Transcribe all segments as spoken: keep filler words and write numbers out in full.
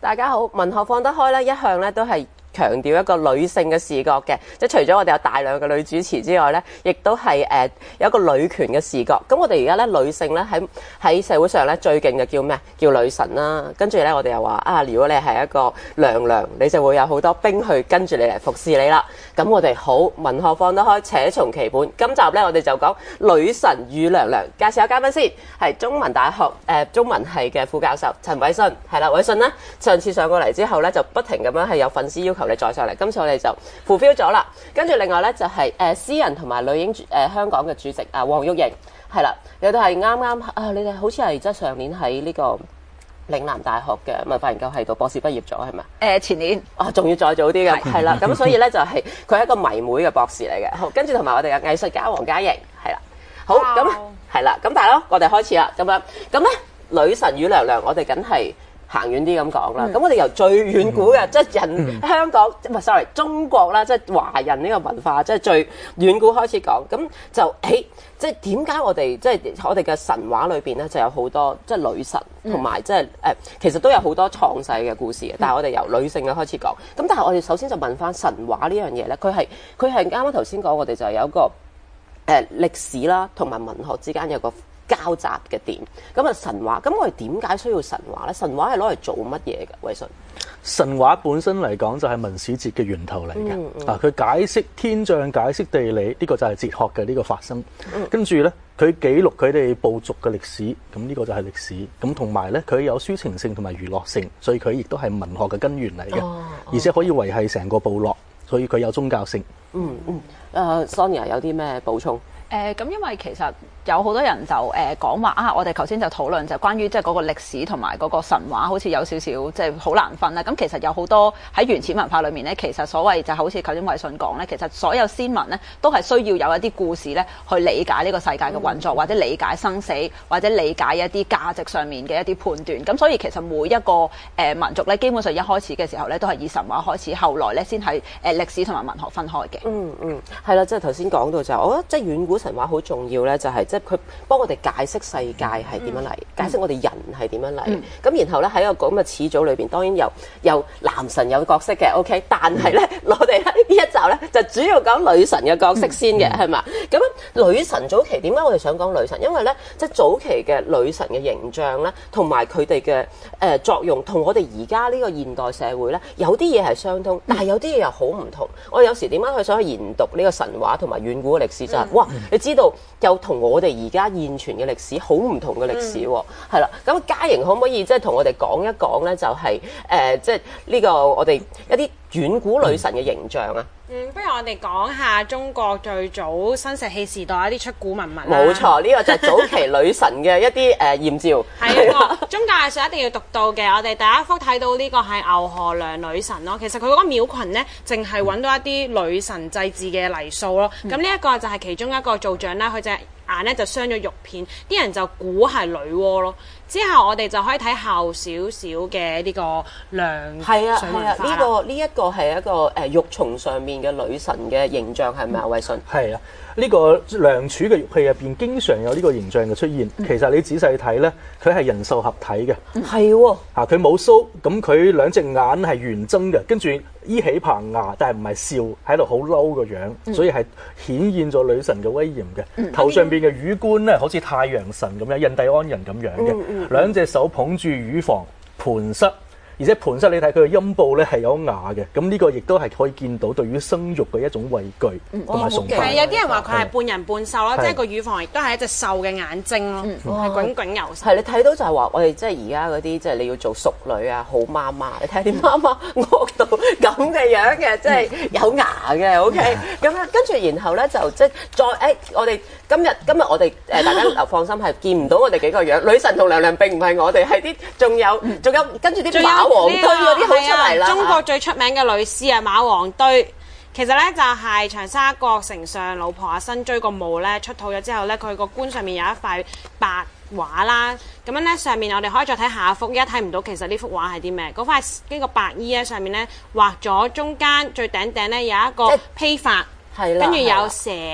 大家好，文學放得開咧，一向咧都係強調一個女性嘅視角嘅，即係除咗我哋有大量嘅女主持之外咧，亦都係誒、呃、有一個女權嘅視角。咁我哋而家咧女性咧喺喺社會上咧最勁嘅叫咩？叫女神啦。跟住咧我哋又話啊，如果你係一個娘娘，你就會有好多兵去跟住你嚟服侍你啦。咁我哋好文學放得開，且從其本。今集咧我哋就講女神與娘娘。介紹下嘉賓先，係中文大學誒、呃、中文系嘅副教授陳偉信。係啦，偉信咧上次上過嚟之後咧就不停咁樣係有粉絲要求你再上嚟，今次我哋就 fulfill 咗啦。跟住另外咧就係、是、誒、呃、詩人同埋女英誒、呃、香港嘅主席啊黃玉瑩，係啦，你哋係啱啱啊，你哋好似係即係上年喺呢個嶺南大學嘅文化研究系度博士畢業咗係咪？誒、 呃、前年啊，仲要再早啲嘅，係啦。咁所以咧就係佢係一個迷妹嘅博士嚟嘅。好，跟住同埋我哋嘅藝術家黃嘉瑩，係啦。好，咁係啦。咁大佬，我哋開始啦。咁樣咁咧，女神與娘娘，我哋梗係行遠啲咁講啦，咁、嗯、我哋由最遠古嘅，即係人、嗯、香港唔係 sorry 中國啦，即係華人呢個文化，即係最遠古開始講，咁就誒，即係點解我哋即係我哋嘅神話裏邊咧，就有好多即係女神同埋即係誒，其實都有好多創世嘅故事嘅，但係我哋由女性嘅開始講，咁但係我哋首先就問翻神話呢樣嘢咧，佢係佢係啱啱頭先講，我哋就有一個誒、呃、歷史啦，同埋文學之間有個交集嘅點，咁啊神話，咁我哋點解需要神話咧？神話係攞嚟做乜嘢嘅？偉信， 神話本身嚟講就係文史哲嘅源頭嚟嘅，嗯嗯、啊佢解釋天象、解釋地理，呢、這個就係哲學嘅呢個發生。嗯、跟住咧，佢記錄佢哋部族嘅歷史，咁呢個就係歷史。咁同埋咧，佢有抒情性同埋娛樂性，所以佢亦都係文學嘅根源嚟嘅，哦哦、而且可以維繫成個部落，所以佢有宗教性。 嗯嗯，誒、uh, Sonia 有啲咩補充？ 誒咁、呃，因為其實有好多人就誒講話啊，我哋頭先就討論就關於即係嗰個歷史同埋嗰個神話，好似有少少即係好難分啦。咁其實有好多喺原始文化裏面咧，其實所謂就好似頭先偉信講咧，其實所有先民咧都係需要有一啲故事咧去理解呢個世界嘅運作，嗯、或者理解生死，或者理解一啲價值上面嘅一啲判斷。咁所以其實每一個誒、呃、民族咧，基本上一開始嘅時候咧，都係以神話開始，後來咧先係誒歷史同埋文學分開嘅。嗯嗯，係啦，即係頭先講到就，我覺得即係遠古神話好重要咧，就係即係佢幫我哋解釋世界係點樣嚟，嗯、解釋我哋人係點樣嚟。咁、嗯、然後咧喺個咁嘅始祖裏邊，當然有有男神有角色嘅 ，OK， 但係咧、嗯、我哋咧呢一集咧就主要講女神嘅角色先嘅，係嘛、嗯？咁女神早期點解我哋想講女神？因為咧即係早期嘅女神嘅形象咧，同埋佢哋嘅誒作用，同我哋而家呢個現代社會咧有啲嘢係相通，但係有啲嘢又好唔同。我有時點解佢想去研讀呢個神話同埋遠古嘅歷史就係、是，哇！你知道又同我哋而家現存嘅歷史好唔同嘅歷史喎，係啦、嗯。咁嘉瑩可唔可以即係同我哋講一講咧？就係、是、誒、呃，即係呢個我哋一啲遠古女神嘅形象啊。 嗯，不如我哋講下中國最早新石器時代一啲出古文物啦。 冇錯，呢、這個就係早期女神嘅一啲誒豔照。 係啊，宗教藝術一定要讀到嘅。我哋第一幅睇到呢個係牛河娘女神咯。其實佢嗰個廟群咧，淨係揾到一啲女神祭祀嘅泥塑咯。咁呢一個就係其中一個造像啦。佢隻眼咧就鑲咗玉片，啲人就估係女媧咯。之後我哋就可以睇後少少嘅呢個梁係啊係啊，呢、這個呢、這個、一個係一個誒玉琮上面嘅女神嘅形象係咪啊？偉信係啊，呢、這個梁柱嘅玉器入邊經常有呢個形象嘅出現。嗯、其實你仔細睇咧，佢係人獸合體嘅， 係喎嚇佢冇鬚，咁佢兩隻眼係圓睜嘅，跟住依起棚牙，但係唔係笑，喺度好嬲個樣，嗯、所以係顯現咗女神嘅威嚴嘅。嗯、頭上邊嘅乳冠咧，好似太陽神咁樣，印第安人咁樣嘅。嗯嗯兩隻手捧住乳房盤膝，而且盤膝你睇佢嘅陰部咧係有牙嘅，咁呢個亦都係可以見到對於生育嘅一種畏懼同埋崇拜。 係有啲人話佢係半人半獸咯，即係個乳房亦都係一隻獸嘅眼睛咯，係炯炯有神。 係你睇到就係話，我哋即係而家嗰啲即係你要做淑女啊，好媽媽，你睇下啲媽媽惡到咁嘅樣嘅，即係有牙嘅 ，OK， 咁樣跟住然後咧就即係再誒，我哋。今日今日我哋誒、呃、大家留放心係見唔到我哋幾個樣，女神同娘娘並唔係我哋，係啲仲有仲有跟住啲馬王堆嗰啲好出嚟啦。 中國最出名嘅女屍啊，馬王堆，其實咧就係、是、長沙國丞相老婆阿辛追個墓咧出土咗之後咧，佢個棺上面有一塊白畫啦，咁樣咧上面我哋可以再睇下一幅，而家睇唔到其實呢幅畫係啲咩？嗰塊呢個白衣咧上面咧畫咗中間最頂頂咧有一個披發，跟住有蛇。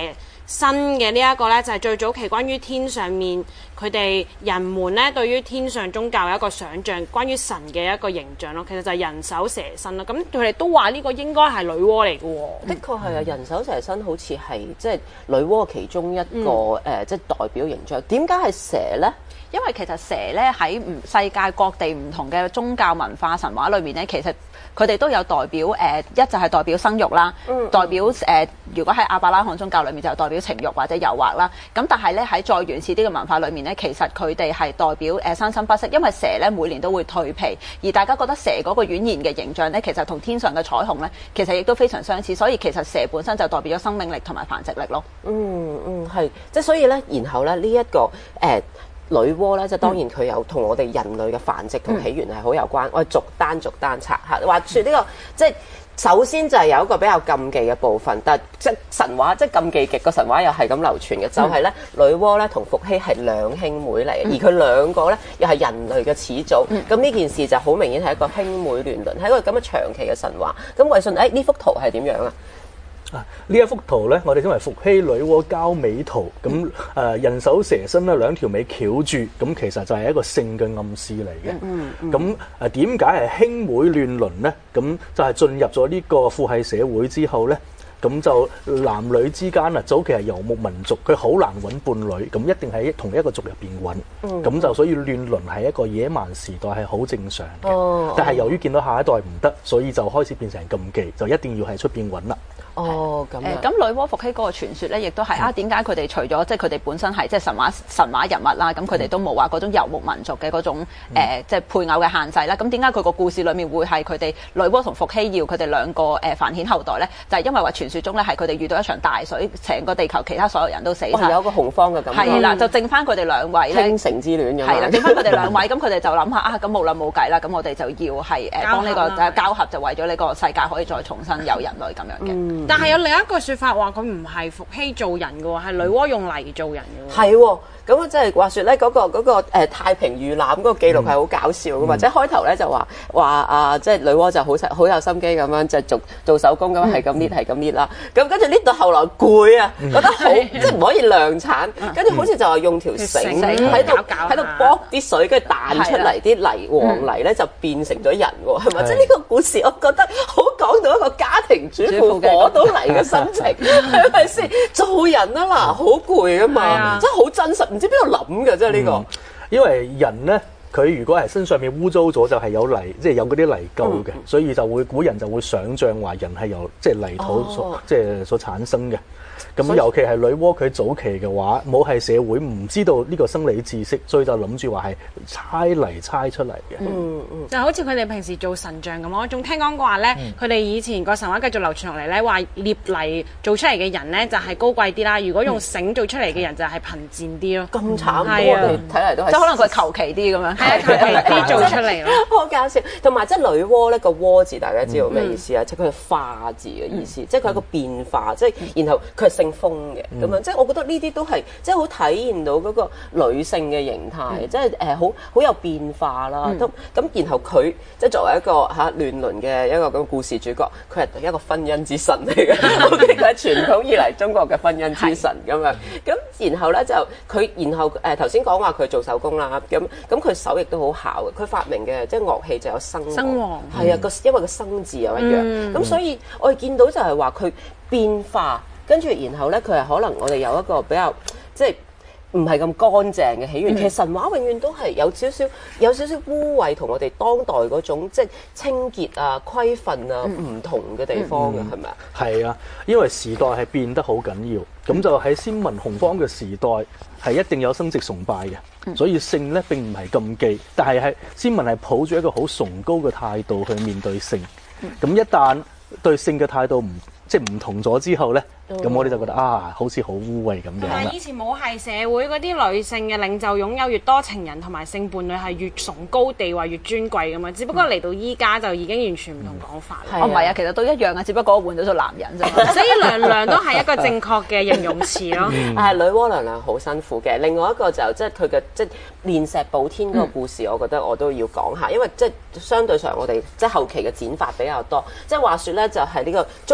新嘅呢一個咧，就係最早期關於天上面佢哋人們咧對於天上宗教有一個想像，關於神嘅一個形象咯。其實就係人首蛇身咯。咁佢哋都話呢個應該係女媧嚟嘅喎。 的確係啊，人首蛇身好似係即係女媧其中一個誒、嗯呃，即係代表形象。點解係蛇咧？ 因為其實蛇咧喺唔世界各地唔同嘅宗教文化神話裏面咧，其實佢哋都有代表誒、呃，一就係代表生育啦，嗯、代表誒、呃，如果喺亞伯拉罕宗教裏面就代表情慾或者誘惑啦。咁但係咧喺再原始啲嘅文化裏面咧，其實佢哋係代表誒生生不息，因為蛇咧每年都會蛻皮，而大家覺得蛇嗰個軟然嘅形象咧，其實同天上嘅彩虹咧，其實亦都非常相似，所以其實蛇本身就代表咗生命力同埋繁殖力咯。 嗯嗯，係，即係所以咧，然後咧呢一、這個誒。呃女媧咧，即係當然佢有同我哋人類嘅繁殖同起源係好有關。嗯、我哋逐單逐單拆下，話説呢個即係首先就係有一個比較禁忌嘅部分，但係即係神話即係禁忌極個神話又係咁流傳嘅，就係、是、咧女媧咧同伏羲係兩兄妹嚟嘅，而佢兩個咧又係人類嘅始祖。咁呢、嗯、件事就好明顯係一個兄妹亂倫，係一個咁嘅長期嘅神話。咁衛信，誒呢幅圖係點樣啊？ 啊！呢一幅圖咧，我哋稱為伏羲女媧交尾圖。咁誒、呃、人首蛇身咧，兩條尾翹住，咁其實就係一個性嘅暗示嚟嘅。 嗯嗯。 咁誒點解係兄妹亂倫咧？咁就係進入咗呢個父系社會之後咧，咁就男女之間啊，早期係遊牧民族，佢好難揾伴侶，咁一定喺同一個族入邊揾。嗯。咁就所以亂倫係一個野蠻時代係好正常嘅。哦。但係由於見到下一代唔得，所以就開始變成禁忌，就一定要喺出邊揾啦。 哦，咁誒咁女媧伏羲嗰個傳說咧，亦都係啊點解佢哋除咗即係佢哋本身係即係神話神話人物啦，咁佢哋都冇話嗰種遊牧民族嘅嗰種誒、呃、即係配偶嘅限制啦。咁點解佢個故事裡面會係佢哋女媧同伏羲要佢哋兩個誒、呃、繁衍後代咧？就係、是、因為話傳說中咧係佢哋遇到一場大水，成個地球其他所有人都死晒、 哦，有一個洪荒嘅感覺。 係啦，就剩翻佢哋兩位咧， 傾城之戀咁。 係啦，剩翻佢哋兩位，咁佢哋就諗下啊，咁無論冇計啦，咁我哋就要係誒幫呢個誒交合，就為咗呢個世界可以再重新有人類咁樣嘅。 嗯、 但係有另一個説法話佢唔係伏羲做人嘅喎，係女媧用泥做人嘅喎。 係喎。咁啊，即係話説咧，嗰個嗰個誒太平遇難嗰個記錄係好搞笑嘅嘛，即係開頭咧就話話啊，即係女媧就好好有心機咁樣，就做做手工咁係咁搣係咁搣啦。咁跟住搣到後來攰啊，覺得好即係唔可以量產，跟住好似就係用條繩喺度喺度剝啲水，跟住彈出嚟啲泥黃泥咧就變成咗人喎，係咪？即係呢個故事，我覺得好講到一個家庭主婦攞到嚟嘅心情，係咪先？做人啊嗱，好攰啊嘛，真係好真實。唔知邊度諗嘅啫呢個、嗯， 因為人咧，佢如果係身上面污糟咗，就係有泥，即係有嗰啲泥垢嘅，嗯、所以就會古人就會想像話人係由即係泥土所、哦、即係所產生嘅。咁尤其係女媧佢早期嘅話，母系社會唔知道呢個生理知識，所以就諗住話係猜泥猜出嚟嘅。 嗯嗯， 就好似佢哋平時做神像咁，我仲聽講過話咧，佢哋、嗯、以前個神話繼續流傳落嚟咧，話捏泥做出嚟嘅人咧就係高貴啲啦，如果用繩做出嚟嘅人就係貧賤啲咯。 咁慘，係啊，睇嚟都係即係可能佢求其啲咁樣，係啊，求其啲做出嚟咯， 好搞笑。同埋即係女媧咧個媧字，大家知道咩意思啊？即係佢係化字嘅意思，即係佢係一個變化，即係然後佢係姓風嘅。咁樣，即係我覺得呢啲都係即係好體現到嗰個女性嘅形態，嗯、即係誒好好有變化啦。咁咁、嗯，然後佢即係作為一個嚇亂倫嘅一個咁嘅故事主角，佢係一個婚姻之神嚟嘅。O K，佢係傳統以嚟中國嘅婚姻之神咁樣。咁然後咧就佢，然後誒頭先講話佢做手工啦。咁咁佢手亦都好巧嘅。佢發明嘅即係樂器就有笙笙簧， 係啊個因為個笙字又一樣。咁、嗯、所以我哋見到就係話佢變化。跟住，然後咧，佢係可能我哋有一個比較即係唔係咁乾淨嘅起源。嗯、其實神話永遠都係有少少有少少污穢，同我哋當代嗰種即係清潔啊、規範啊唔、嗯、同嘅地方嘅，係咪啊？係啊，因為時代係變得好緊要，咁就喺先民洪荒嘅時代係一定有生殖崇拜嘅，嗯、所以性咧並唔係禁忌，但係係先民係抱住一個好崇高嘅態度去面對性。咁、嗯、一旦對性嘅態度唔即係唔同咗之後咧，咁、嗯、我哋就覺得啊，好似好污穢咁樣。 同埋以前母系社會嗰啲女性嘅領袖擁有越多情人同埋性伴侶係越崇高地位越尊貴噶嘛，只不過嚟到依家就已經完全唔同講法啦。 哦，唔係啊，其實都一樣啊，只不過我換咗做男人啫。 所以娘娘都係一個正確嘅形容詞咯。 係女媧娘娘好辛苦嘅。另外一個就即係佢嘅即係煉石補天嗰個故事，嗯、我覺得我都要講下，因為即係相對上我哋即係後期嘅剪法比較多。即係話説咧，就係呢個祝融火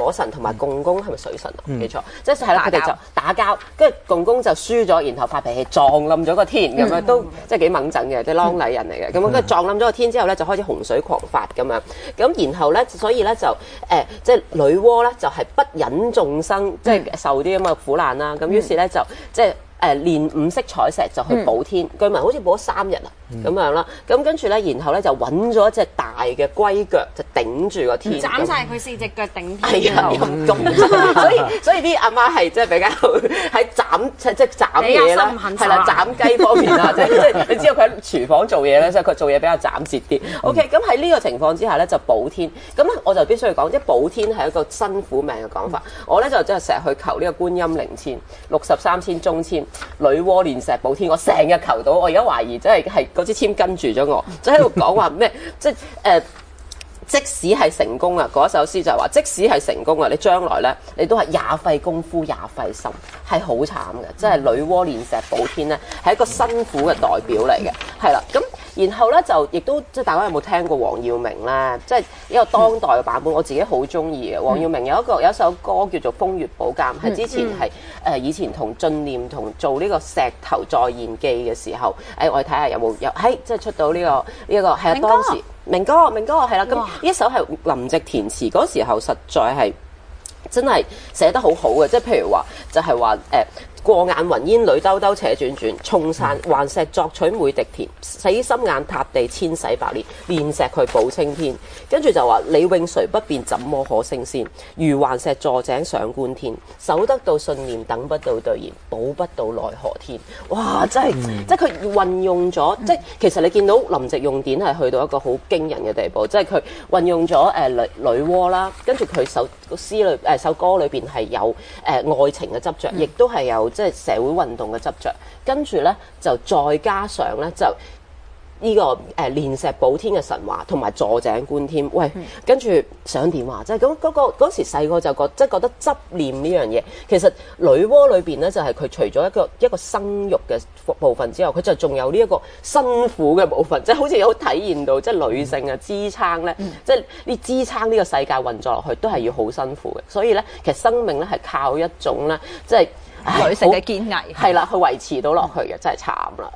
火神同埋共工係咪水神啊？唔記錯，即係係啦，佢哋就打交，跟住共工就輸咗，然後發脾氣撞冧咗個天咁樣，都即係幾猛陣嘅，即係啷禮人嚟嘅。咁跟住撞冧咗個天之後咧，就開始洪水狂發咁樣。咁然後咧，所以咧就誒，即係女媧咧就係不忍眾生即係受啲咁嘅苦難啦。咁於是咧就即係。誒練五色彩石就去補天，據聞好似補咗三日啊咁樣啦。咁跟住咧，然後咧就揾咗一隻大嘅龜腳就頂住個天， 斬晒佢四隻腳頂天。 係啊，咁咁，所以所以啲阿媽係即係比較喺斬即即係斬嘢啦，係啦，斬雞方面啊，即係即係你知道佢喺廚房做嘢咧，所以佢做嘢比較斬截啲。OK，咁喺呢個情況之下咧就補天，咁咧我就必須要講，即係補天係一個辛苦命嘅講法。我咧就真係成日去求呢個觀音靈籤，六十三籤中籤。女媧煉石補天，我成日求到，我而家懷疑真係係嗰支籤跟住咗我，就喺度講話咩？即係誒、呃，即使係成功啊！嗰一首詩就係話，即使係成功啊，你將來咧，你都係也費功夫也費心，係好慘嘅。即係女媧煉石補天咧，係一個辛苦嘅代表嚟嘅，係啦。咁然後咧就亦都即係大家有冇聽過黃耀明咧？即係一個當代嘅版本，我自己好中意嘅。黃耀明有一個有一首歌叫做《風月寶鑑》，係之前係誒、呃、以前同進念同做呢個石頭再現記嘅時候，誒、哎、我哋睇下有冇有喺即係出到呢、這個呢一、這個係啊當時明哥明哥係啦。咁呢一首係林夕填詞嗰時候，實在係真係寫得好好嘅。即係譬如話就係話誒。呃過眼雲煙裏兜兜且轉轉，重散幻石作取每滴甜，死心眼塌地千洗百煉，煉石去補青天。跟住就話你永垂不變，怎麼可升仙？如幻石坐井上觀天，守得到信念，等不到兌現，補不到奈何天。哇！真係，嗯、即係佢運用咗，即係其實你見到林夕用典係去到一個好驚人嘅地步，即係佢運用咗誒、呃、女女媧啦，跟住佢首詩裏誒、呃、首歌裏邊係有誒、呃、愛情嘅執着，亦都係有。即係社會運動嘅執着，跟住咧就再加上咧就呢、這個誒煉、呃、石補天嘅神話，同埋坐井觀天。喂，嗯、跟住想點話？即係咁嗰個嗰時細個就覺即係覺得執念呢樣嘢，其實女媧裏邊咧就係、是、佢除咗一個一個生育嘅部分之後，佢就仲有呢一個辛苦嘅部分，即係好似有體現到即係女性嘅支撐咧，嗯、即係呢支撐呢個世界運作落去都係要好辛苦嘅。所以咧，其實生命咧係靠一種咧，即係。 女性嘅堅毅係啦，去維持到落去嘅，真係慘啦。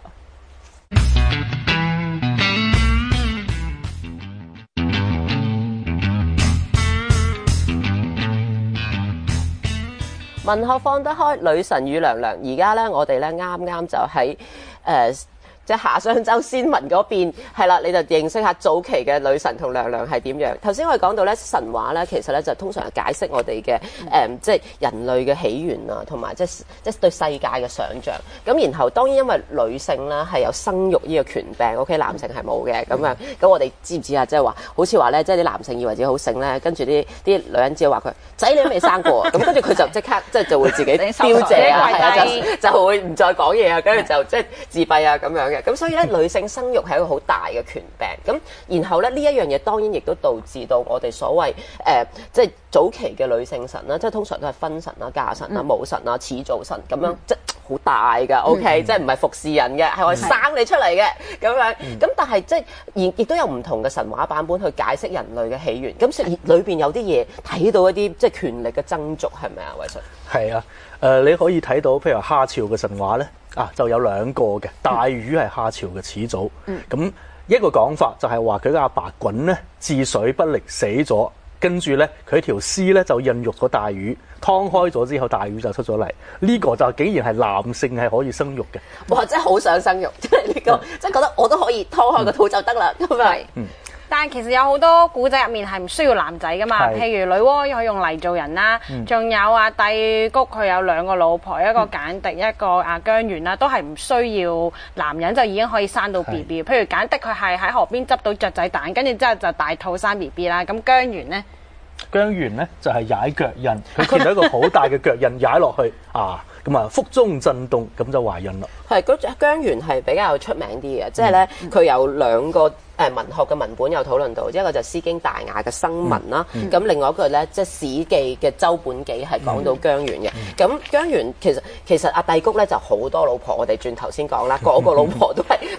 文學放得開，女神與娘娘。而家咧，我哋咧啱啱就喺誒。呃即係下商周先民嗰邊係啦，你就認識下早期嘅女神同娘娘係點樣。頭先我哋講到咧神話咧，其實咧就通常係解釋我哋嘅誒，即係人類嘅起源啊，同埋即係即係對世界嘅想像。咁然後當然因為女性啦係有生育呢個權柄 ，OK， 男性係冇嘅咁樣。咁我哋知唔知啊？即係話好似話咧，即係啲男性以為自己好醒咧，跟住啲啲女人只係話佢仔你都未生過，咁跟住佢就即刻即係就會自己標謝啊，係啊，就就會唔再講嘢啊，跟住就即係自閉啊咁樣嘅。咁所以咧，女性生育係一個好大嘅權柄。咁然後咧，呢一樣嘢當然亦都導致到我哋所謂誒、呃，即係早期嘅女性神啦，即係通常都係婚神啦、嫁神啦、母神啦、始祖神咁樣，即係好大㗎。OK，、嗯、即係唔係服侍人嘅，係我生你出嚟嘅咁樣。咁、嗯、但係即係亦亦都有唔同嘅神話版本去解釋人類嘅起源。咁裏邊有啲嘢睇到一啲即係權力嘅爭逐，係咪啊？偉信係啊，誒、呃、你可以睇到，譬如夏朝嘅神話咧。啊，就有兩個嘅大禹係夏朝嘅始祖，咁、嗯、一個講法就係話佢嘅阿爸鲧咧治水不力死咗，跟住咧佢條屍咧就孕育咗大禹，劏開咗之後大禹就出咗嚟，呢、這個就竟然係男性係可以生育嘅。 哇！真係好想生育，即係呢個，即係覺得我都可以劏開個肚就得啦，咁咪、嗯。 但係其實有好多古仔入面係唔需要男仔噶嘛，譬如女媧可以用泥做人啦，仲、嗯、有啊帝谷佢有兩個老婆，一個簡狄，一個阿姜源啦，都係唔需要男人就已經可以生到 B B。譬如簡狄佢係喺河邊執到雀仔蛋，跟住之後就大肚生 B B 啦。咁姜源呢？ 姜源呢就係、是、踩腳印，佢見到一個好大嘅腳印踩落去啊！咁啊，腹中震動，咁就懷孕啦。係嗰隻姜源係比較出名啲嘅，即係咧佢有兩個誒、呃、文學嘅文本有討論到，一個就係《詩經》大雅嘅生文啦，咁、嗯、另外一個咧即係《史記》嘅周本紀係講到姜源嘅。咁、嗯、姜源其實其實阿帝谷咧就好多老婆，我哋轉頭先講啦，個個老婆都係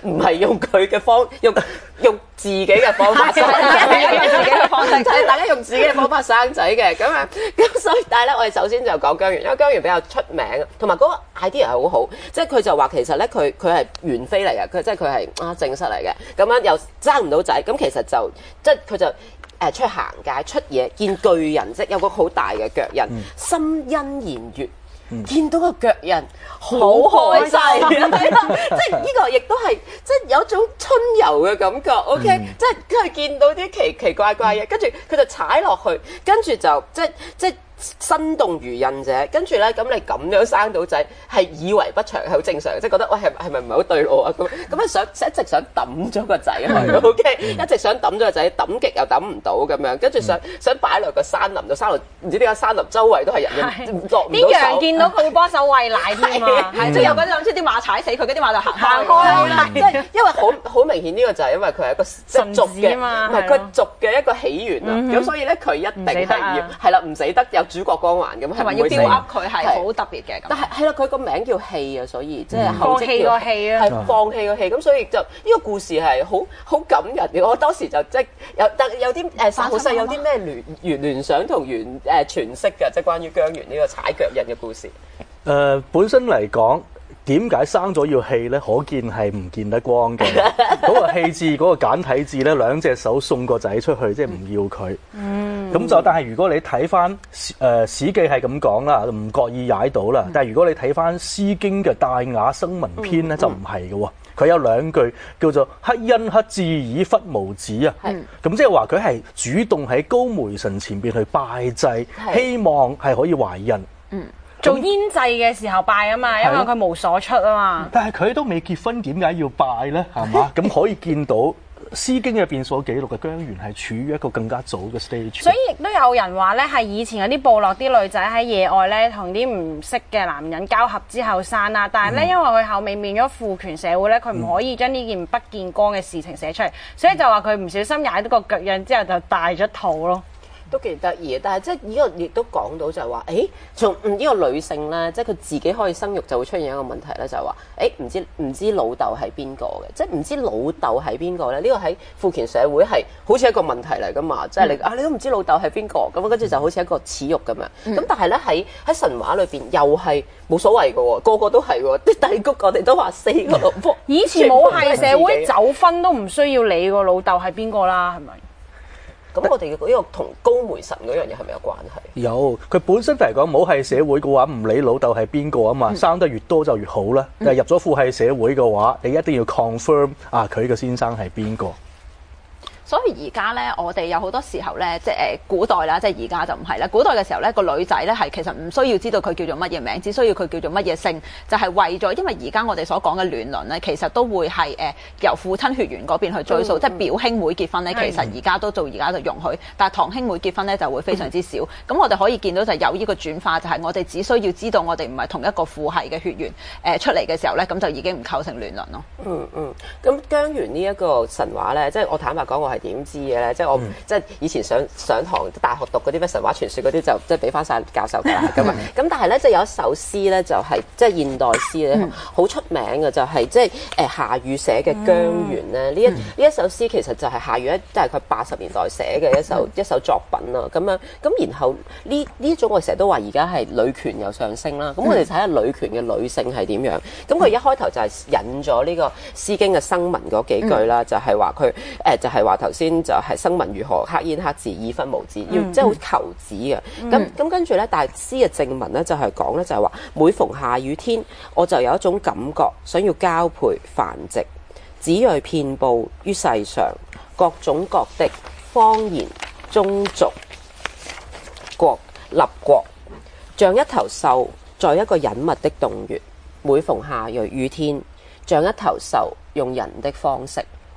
唔係用佢嘅方用用自己嘅方法生仔， 用自己嘅方式， 就係大家用自己嘅方法生仔嘅咁樣。咁所以，但係咧，我哋首先就講姜源，因為姜源比較出名，同埋嗰個 idea 係好好，即係佢就話其實咧，佢佢係元妃嚟嘅，佢即係佢係啊正室嚟嘅，咁樣又生唔到仔，咁其實就即係佢就。誒出去行街出嘢見巨人，即有個好大嘅腳印，嗯、心欣然悅，嗯、見到個腳印好開心，即係呢個亦都係即係有種春遊嘅感覺。OK，、嗯、即係佢見到啲奇奇怪怪嘢，跟住佢就踩落去，跟住就即即。生動如印者，跟住咧咁你咁樣生到仔，係以為不祥係好正常，即係覺得喂係係咪唔係好對路啊？咁咁啊想一直想抌咗個仔去 ，OK，、嗯、一直想抌咗個仔，抌極又抌唔到咁樣，跟住想、嗯、想擺落個山林度，山林唔知點解山林周圍都係人，落唔到手。 啲羊見到佢會幫手餵奶添啊， 係即係有嗰啲諗住啲馬踩死佢，嗰啲馬就行行開啦。 即係因為好好明顯呢個就係因為佢係一個順族嘅， 唔係佢族嘅一個起源啊，咁、嗯、所以咧佢一定係要係啦，唔死得有主角光環咁。 同埋要 build up 佢係好特別嘅， 但係係啦，佢個名叫氣啊，所以即係放棄個氣啊， 係放棄個氣，咁所以就呢、呢個故事係好好感人嘅。我當時就即係有但有啲誒好細有啲咩聯聯聯想同原誒詮釋嘅，即係關於姜源呢個踩腳印嘅故事。誒、 呃、本身嚟講。點解生咗要氣咧？可見係唔見得光嘅。嗰個氣字，嗰、嗰個簡體字咧，兩隻手送個仔出去，即係唔要佢。嗯。咁就但係如果你睇翻誒《史記》係咁講啦，唔覺意踩到啦。嗯、但係如果你睇翻《詩經》嘅《大雅生民篇》咧、嗯，就唔係嘅喎。佢有兩句叫做克殷克至以弗無子啊。係。咁即係話佢係主動喺高梅神前邊去拜祭，希望係可以懷孕。嗯。 做醃祭嘅時候拜啊嘛，因為佢無所出啊嘛。 但係佢都未結婚，點解要拜咧？係嘛？咁可以見到《詩經》入邊所記錄嘅姜源係處於一個更加早嘅 stage。 所以亦都有人話咧，係以前嗰啲部落啲女仔喺野外咧，同啲唔識嘅男人交合之後生啦。但係咧，嗯、因為佢後尾變咗父權社會咧，佢唔可以將呢件不見光嘅事情寫出嚟，嗯、所以就話佢唔小心踩到個腳印之後就大咗肚咯。 都幾得意，但係即係呢個亦都講到就係話，誒，從呢個女性咧，即係佢自己可以生育就會出現一個問題咧，就係話，誒，唔知唔知老豆係邊個嘅，即係唔知老豆係邊個咧？呢、這個喺父權社會係好似一個問題嚟噶嘛，即係你、嗯、啊，你都唔知老豆係邊個，咁跟住就好似一個恥辱咁樣。咁、嗯、但係咧喺喺神話裏邊又係冇所謂嘅喎，個個都係喎，啲帝谷我哋都話四個老婆。 以前冇係社會走婚都唔需要理個老豆係邊個啦，係咪？ 咁我哋嘅呢個同高梅神嗰樣嘢係咪有關係？ 有，佢本身嚟講冇係社會嘅話，唔理老豆係邊個啊嘛，嗯、生得越多就越好啦。嗯、但係入咗父系社會嘅話，你一定要 confirm 啊佢嘅先生係邊個。 所以而家咧，我哋有好多時候咧，即係誒古代啦，即係而家就唔係啦。古代嘅時候咧，個女仔咧係其實唔需要知道佢叫做乜嘢名，只需要佢叫做乜嘢姓，就係、是、為咗，因為而家我哋所講嘅亂倫咧，其實都會係誒、呃、由父親血緣嗰邊去追溯，嗯、即係表兄妹結婚咧，其實而家都到而家就容許，但係堂兄妹結婚咧就會非常之少。咁、嗯、我哋可以見到就有呢個轉化，就係、是、我哋只需要知道我哋唔係同一個父系嘅血緣誒、呃、出嚟嘅時候咧，咁就已經唔構成亂倫咯。 嗯嗯，咁姜源呢一個神話咧，即係我坦白講，我係點知嘅咧？即係我、嗯、即係以前上上堂大學讀嗰啲咩神話傳說嗰啲，就即係俾翻晒教授㗎啦咁啊。咁但係咧，即係有一首詩咧，就係、是、即係現代詩咧，好、嗯、出名嘅就係、是、即係誒夏禹寫嘅《姜源》咧。呢、嗯、一呢、嗯、一首詩其實就係夏禹喺大概八十年代寫嘅一首、嗯、一首作品啊。咁樣咁然後呢呢種我成日都話而家係女權又上升啦。咁我哋睇下女權嘅女性係點樣。咁佢一開頭就係引咗呢個《詩經》嘅生文嗰幾句啦、嗯，就係話佢誒就係話頭先就係生民如何，克殷克至，以弗無子，要即係好求子嘅。咁咁跟住咧，但係詩嘅正文咧就係講咧，就係話每逢夏雨天，我就有一種感覺，想要交配繁殖，子裔遍佈於世上，各種各的方言、宗族、國立國，像一頭獸，在一個隱密的洞穴。每逢夏雨雨天，像一頭獸，用人的方式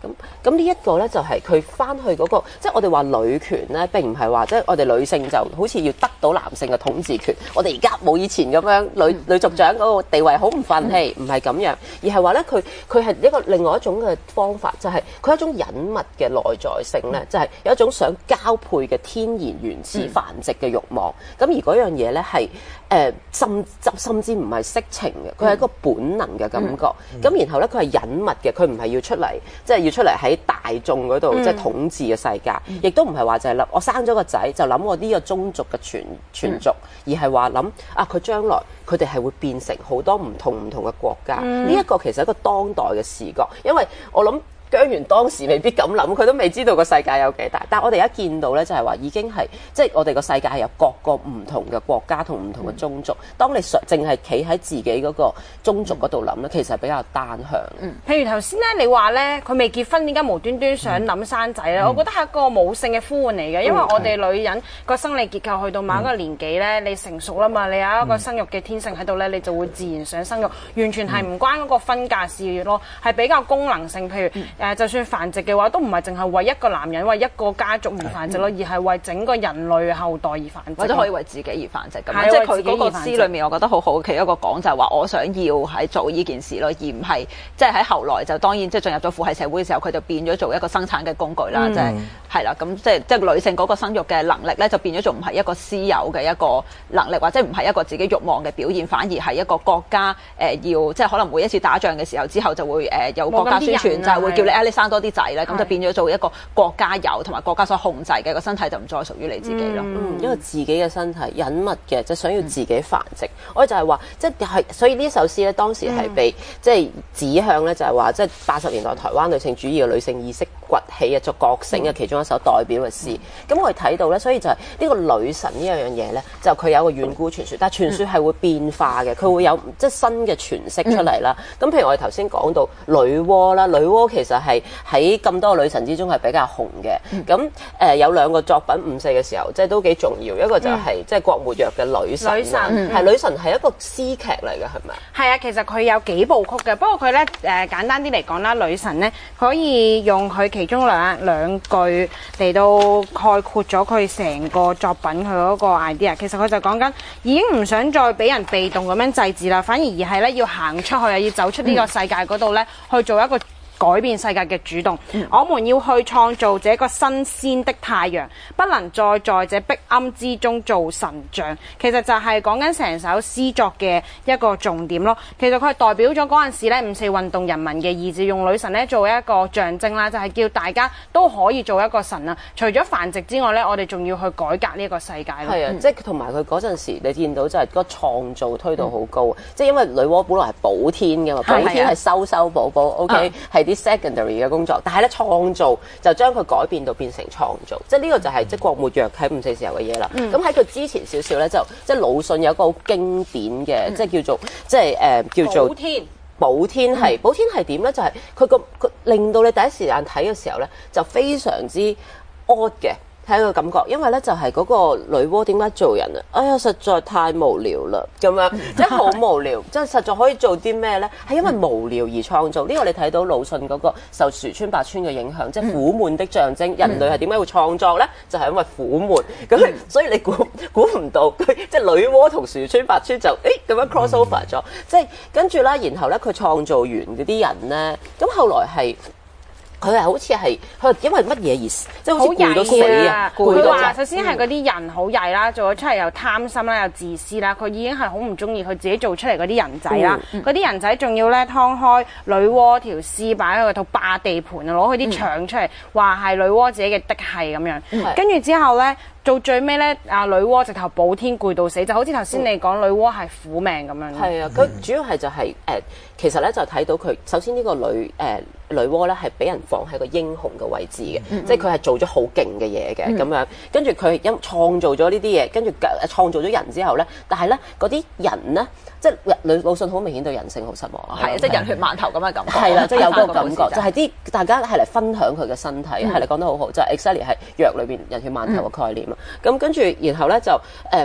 咁咁呢一個咧就係佢翻去嗰、嗰個，即係我哋話女權咧並唔係話即係我哋女性就好似要得到男性嘅統治權，我哋而家冇以前咁樣女女族長嗰個地位好唔憤氣，唔係咁樣，而係話咧佢佢係一個另外一種嘅方法，就係、係、佢一種隱密嘅內在性咧，就係、係、有一種想交配嘅天然原始繁殖嘅慾望。咁、嗯、而嗰樣嘢咧係誒甚甚至唔係色情嘅，佢係一個本能嘅感覺。咁、嗯嗯、然後咧佢係隱密嘅，佢唔係要出嚟，即係要出嚟喺大眾嗰度、嗯、即係統治嘅世界，亦都唔係話就係諗我生咗個仔就諗我呢個宗族嘅傳傳續，嗯、而係話諗啊佢將來佢哋係會變成好多唔同唔同嘅國家。呢一、嗯、個其實係一個當代嘅視覺，因為我諗。姜源當時未必咁諗，佢都未知道個世界有幾大。但係我哋而家見到咧，就係話已經係即係我哋個世界係有各個唔同嘅國家同唔同嘅宗族。嗯、當你淨係企喺自己嗰個宗族嗰度諗咧，其實係比較單向。 嗯，譬如頭先咧，你話咧佢未結婚，點解無端端想諗生仔咧？嗯、我覺得係一個母性嘅呼喚嚟嘅，因為我哋女人個生理結構去到某一個年紀咧，你成熟啦嘛，你有一個生育嘅天性喺度咧，你就會自然想生育，完全係唔關嗰個婚嫁事業咯，係比較功能性。譬如誒、嗯呃，就算繁殖嘅話，都唔係淨係為一個男人、為一個家族而繁殖咯，嗯、而係為整個人類嘅後代而繁殖， 或者可以為自己而繁殖咁。即係佢嗰個詩裏面，我覺得好好奇一個講就係話，我想要係做呢件事咯，而唔係即係喺後來就當然即係進入咗父系社會嘅時候，佢就變咗做一個生產嘅工具啦，即係係啦，咁即係即係女性嗰個生育嘅能力咧，就變咗做唔係一個私有嘅一個能力，或者唔係一個自己慾望嘅表現，反而係一個國家誒、呃、要即係可能每一次打仗嘅時候之後就會誒、呃、有國家宣傳，就係會叫你誒你生多啲仔咧，咁就變咗做一個國家有同埋國家所控制嘅個身體就唔再屬於你自己咯。 嗯，因為自己嘅身體隱密嘅，就想要自己繁殖。嗯、我就係話，即係所以呢首詩咧，當時係被、嗯、即係指向咧，就係話即係八十年代台灣女性主義嘅女性意識崛起啊，作覺醒嘅其中一首代表嘅詩。咁、嗯、我哋睇到咧，所以就係呢個女神呢樣樣嘢咧，就佢有一個遠古傳說，但係傳說係會變化嘅，佢會有即係新嘅詮釋出嚟啦。咁、嗯、譬如我哋頭先講到女媧啦，女媧其實係喺咁多個女神之中係比較紅嘅。咁誒、呃、有兩個作品五四嘅時候，即係都幾重要。一個就係、是嗯、即係郭沫若嘅女神，女神係女神係一個詩劇嚟嘅，係咪？係啊，其實佢有幾部曲嘅。不過佢咧誒簡單啲嚟講啦，女神咧可以用佢其中兩兩句嚟到概括咗佢成個作品佢嗰個 idea。其實佢就講緊已經唔想再俾人被動咁樣制止啦，反而而係咧要行出去啊，要走出呢個世界嗰度咧去做一個改變世界嘅主動，嗯、我們要去創造這個新鮮的太陽，不能再在這壁龕之中做神像。其實就係講緊成首詩作嘅一個重點咯。其實佢係代表咗嗰陣時咧五四運動人民嘅意志，用女神咧做一個象徵啦，就係、是、叫大家都可以做一個神啊。除咗繁殖之外咧，我哋仲要去改革呢個世界咯。係啊，嗯、即係同埋佢嗰陣時，你見到就係個創造推到好高，嗯、即係因為女媧本來係補天嘅嘛，補天係修修補補，OK 係啲 secondary 嘅工作，但係咧創造就將佢改變到變成創造，即係呢個就係、是、即係郭沫若喺五四時候嘅嘢啦。咁喺佢之前少少咧，就即係魯迅有一個好經典嘅，嗯、即係叫做即係誒、呃、叫做補天。補天係補天係點咧？就係佢個佢令到你第一時間睇嘅時候咧，就非常之 odd 嘅。睇個感覺，因為咧就係、是、嗰個女媧點解做人啊？哎呀，實在太無聊啦，咁樣即係好無聊，即係實在可以做啲咩咧？係因為無聊而創造。呢、這個你睇到魯迅嗰個受樹村八村嘅影響，即係苦悶的象徵。人類係點解會創作咧？就係、是、因為苦悶。咁所以你估估唔到佢即係女媧同樹村八村就誒咁樣 cross over 咗。即係跟住啦，然後咧佢創造完嗰啲人咧，咁後來係。佢係好似係佢因為乜嘢而即係好似攰到死啊！佢話首先係嗰啲人好曳啦，做咗出嚟又貪心啦，又自私啦。佢已經係好唔中意佢自己做出嚟嗰啲人仔啦。嗰啲、嗯、人仔仲要咧劏開女媧條屍擺喺個度霸地盤啊，攞佢啲腸出嚟，話係、嗯、女媧自己嘅嫡系咁樣。跟住、嗯、之後咧。到最尾咧，啊女媧直頭補天攰到死，就好似頭先你講、嗯、女媧係苦命咁樣。係啊，佢主要係就係、是、誒、呃，其實咧就睇到佢首先呢個女誒、呃、女媧咧係俾人放喺個英雄嘅位置嘅，嗯、即係佢係做咗好勁嘅嘢嘅咁樣。跟住佢因創造咗呢啲嘢，跟住創造咗人之後咧，但係咧嗰啲人咧，即係魯魯迅好明顯對人性好失望。係啊，即係人血饅頭咁嘅感覺。係啦，即係有嗰個感覺，就係啲大家係嚟分享佢嘅身體，係你講得好好，就係、是、exactly 係藥裏邊人血饅頭嘅概念。咁跟住，然後咧就誒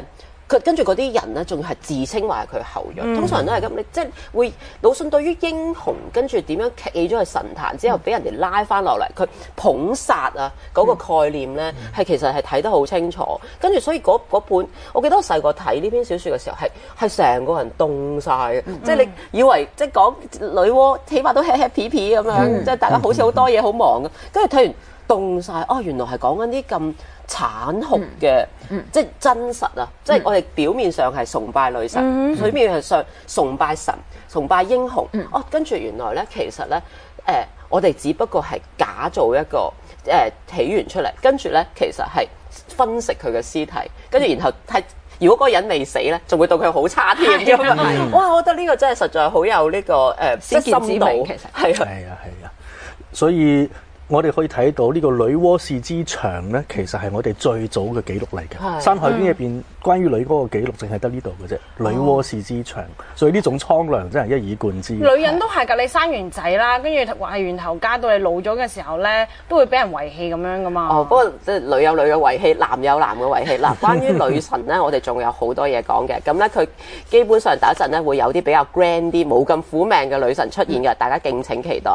佢跟住嗰啲人咧，仲要係自稱話係佢後裔，通常都係咁。你即係會魯迅對於英雄跟住點樣企咗去神壇之後，俾人哋拉翻落嚟，佢捧殺啊嗰個概念咧，係其實係睇得好清楚。跟住所以嗰嗰本，我記得我細個睇呢篇小説嘅時候，係係成個人凍晒嘅，即係你以為即係講女媧，起碼都 happy happy 咁樣，即係大家好似好多嘢好忙嘅，跟住睇完凍晒，哦，原來係講緊啲咁殘酷嘅，嗯、即係真實啊！嗯、即係我哋表面上係崇拜女神， 嗯、 表面係上崇拜神、崇拜英雄。嗯、哦，跟住原來咧，其實咧，誒、呃，我哋只不過係假造一個誒、呃、起源出嚟，跟住咧，其實係分析佢嘅屍體，跟住然後睇，如果嗰個人未死咧，仲會對佢好差添咁樣。哇！我覺得呢個真係實在好有呢、這個誒先見之明，其實係啊， 係啊，係啊，所以。我哋可以睇到呢個女媧氏之牆咧，其實係我哋最早嘅記錄嚟嘅。《山海經》入邊關於女媧嘅記錄，淨係得呢度嘅啫。女媧氏之牆，所以呢種蒼涼真係一以貫之。 女人都係㗎，你生完仔啦，跟住話係源頭家到你老咗嘅時候咧，都會俾人遺棄咁樣噶嘛。 哦，不過即係女有女嘅遺棄，男有男嘅遺棄。嗱，關於女神咧，我哋仲有好多嘢講嘅。咁咧，佢基本上第一陣咧會有啲比較 grand 啲、冇咁苦命嘅女神出現嘅，大家敬請期待。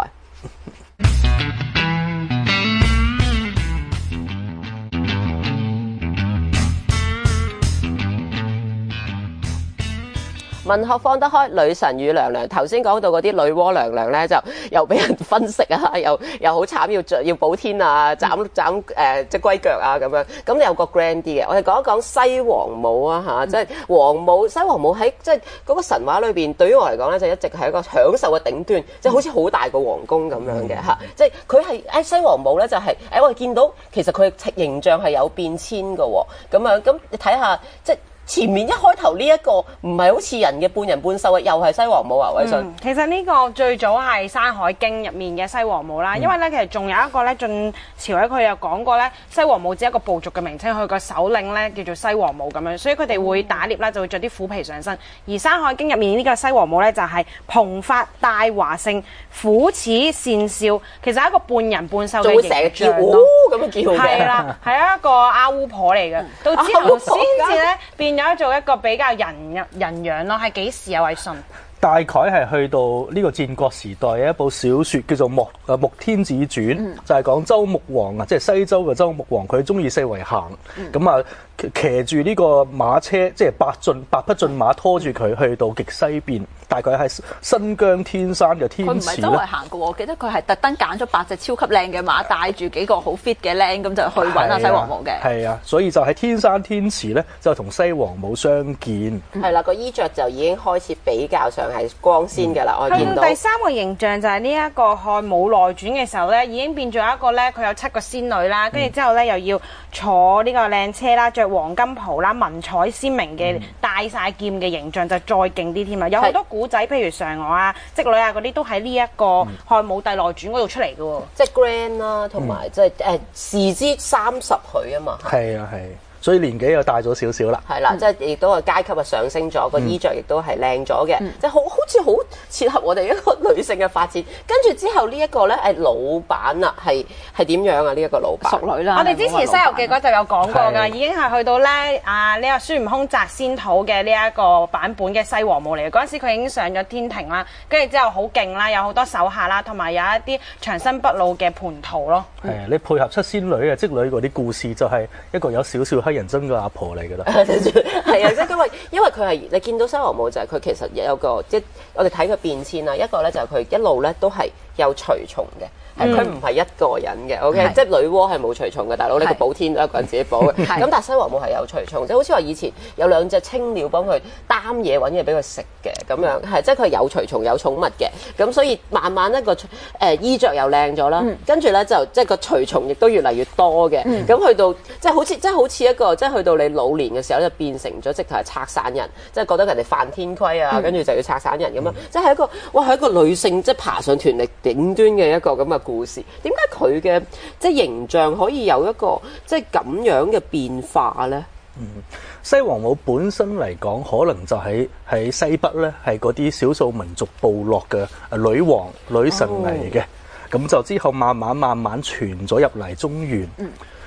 文學放得開，女神與娘娘。頭先講到嗰啲女媧娘娘咧，就又俾人分析啊，又又好慘，要要補天啊，斬斬誒隻龜腳啊咁樣。咁你有個 grand 啲嘅，我哋講一講西王母啊嚇，即係王母。西王母喺即係嗰個神話裏邊，對於我嚟講咧，就一直係一個享受嘅頂端，即係好似好大個皇宮咁樣嘅嚇。即係佢係誒西王母咧，就係誒我哋見到其實佢嘅形象係有變遷嘅喎。咁樣咁你睇下即係。前面一開頭呢一個唔係好似人嘅半人半獸嘅，又係西王母啊！偉信、嗯， 其實呢個最早係《山海經》入面嘅西王母啦，嗯、因為咧其實仲有一個咧晉朝咧佢有講過咧，西王母只係一個部族嘅名稱，佢個首領咧叫做西王母咁樣，所以佢哋會打獵啦，就會着啲虎皮上身。而《山海經》入面呢個西王母咧就係蓬髮戴華勝，虎齒善笑，其實係一個半人半獸嘅形象咯。 咁樣叫嘅係啦，係一個阿巫婆嚟嘅。到之後先至咧變咗做一個比較人人樣咯，係幾時啊？偉信大概係去到呢個戰國時代嘅一部小説叫做《穆誒穆天子傳》，嗯、就係講周穆王啊，即係西周嘅周穆王，佢中意四圍行，咁啊、嗯、騎住呢個馬車，即係八駿八匹駿馬拖住佢去到極西邊，大概係新疆天山嘅天池咧。佢唔係周圍行嘅喎，我記得佢係特登揀咗八隻超級靚嘅馬，帶住幾個好 fit 嘅靚，咁就去揾阿西王母嘅。係啊，所以就喺天山天池咧，就同西王母相見。 係啦、嗯，個衣着就已經開始比較上係光鮮嘅啦。嗯、我見到第三個形象就係呢一個《漢武內傳》嘅時候咧，已經變咗一個咧，佢有七個仙女啦，跟住之後咧又要坐呢個靚車啦，着黃金袍啦，文彩鮮明嘅，帶晒劍嘅形象就再勁啲添啊！有好多古仔，譬如嫦娥啊、織女啊嗰啲，都喺呢一個《漢武帝內傳》嗰度出嚟嘅喎。即係 grand 啦，同埋即係誒視之三十許啊嘛。 係啊，係。所以年紀又大咗少少啦， 係啦，即係亦都個階級啊上升咗，個、嗯、衣着亦都係靚咗嘅，嗯、即係好好似好切合我哋一個女性嘅發展。跟住之後呢一個咧，誒老闆啊，係係點樣啊？呢、這、一個老闆淑女啦。 我哋之前《西遊記》嗰就有講過㗎，已經係去到咧啊呢個孫悟空摘仙土嘅呢一個版本嘅西王母嚟嘅。嗰陣時佢已經上咗天庭啦，跟住之後好勁啦，有好多手下啦，同埋有一啲長生不老嘅蟠桃咯。 係啊，你配合七仙女啊、織女嗰啲故事，就係一個有少少黑人憎嘅阿婆嚟㗎啦。 係啊，即係因為因為佢係你見到西王母就係佢其實有個即係我哋睇佢變遷啦，一個咧就係佢一路咧都係有隨從嘅。係佢唔係一個人嘅 ，OK，是即係女媧係冇隨從嘅，大佬你個補天都一個人自己補嘅。咁是但係西王母係有隨從，即係好似話以前有兩隻青鳥幫佢擔嘢揾嘢俾佢食嘅咁樣，係即係佢有隨從有寵物嘅。咁所以慢慢咧個誒衣着又靚咗啦，嗯、跟住咧就即係個隨從亦都越嚟越多嘅。咁、嗯、去到即係好似即係好似一個即係去到你老年嘅時候就變成咗直頭係拆散人，即係覺得人哋犯天規啊，嗯、跟住就要拆散人咁樣，嗯、即係一個哇係一個女性即係爬上權力頂端嘅一個咁嘅故事，點解佢嘅即係形象可以有一個即係咁樣嘅變化咧？ 嗯，西王母本身嚟講，可能就喺喺西北咧，係嗰啲少數民族部落嘅女王女神嚟嘅。咁、哦、就之後慢慢慢慢傳咗入嚟中原。嗯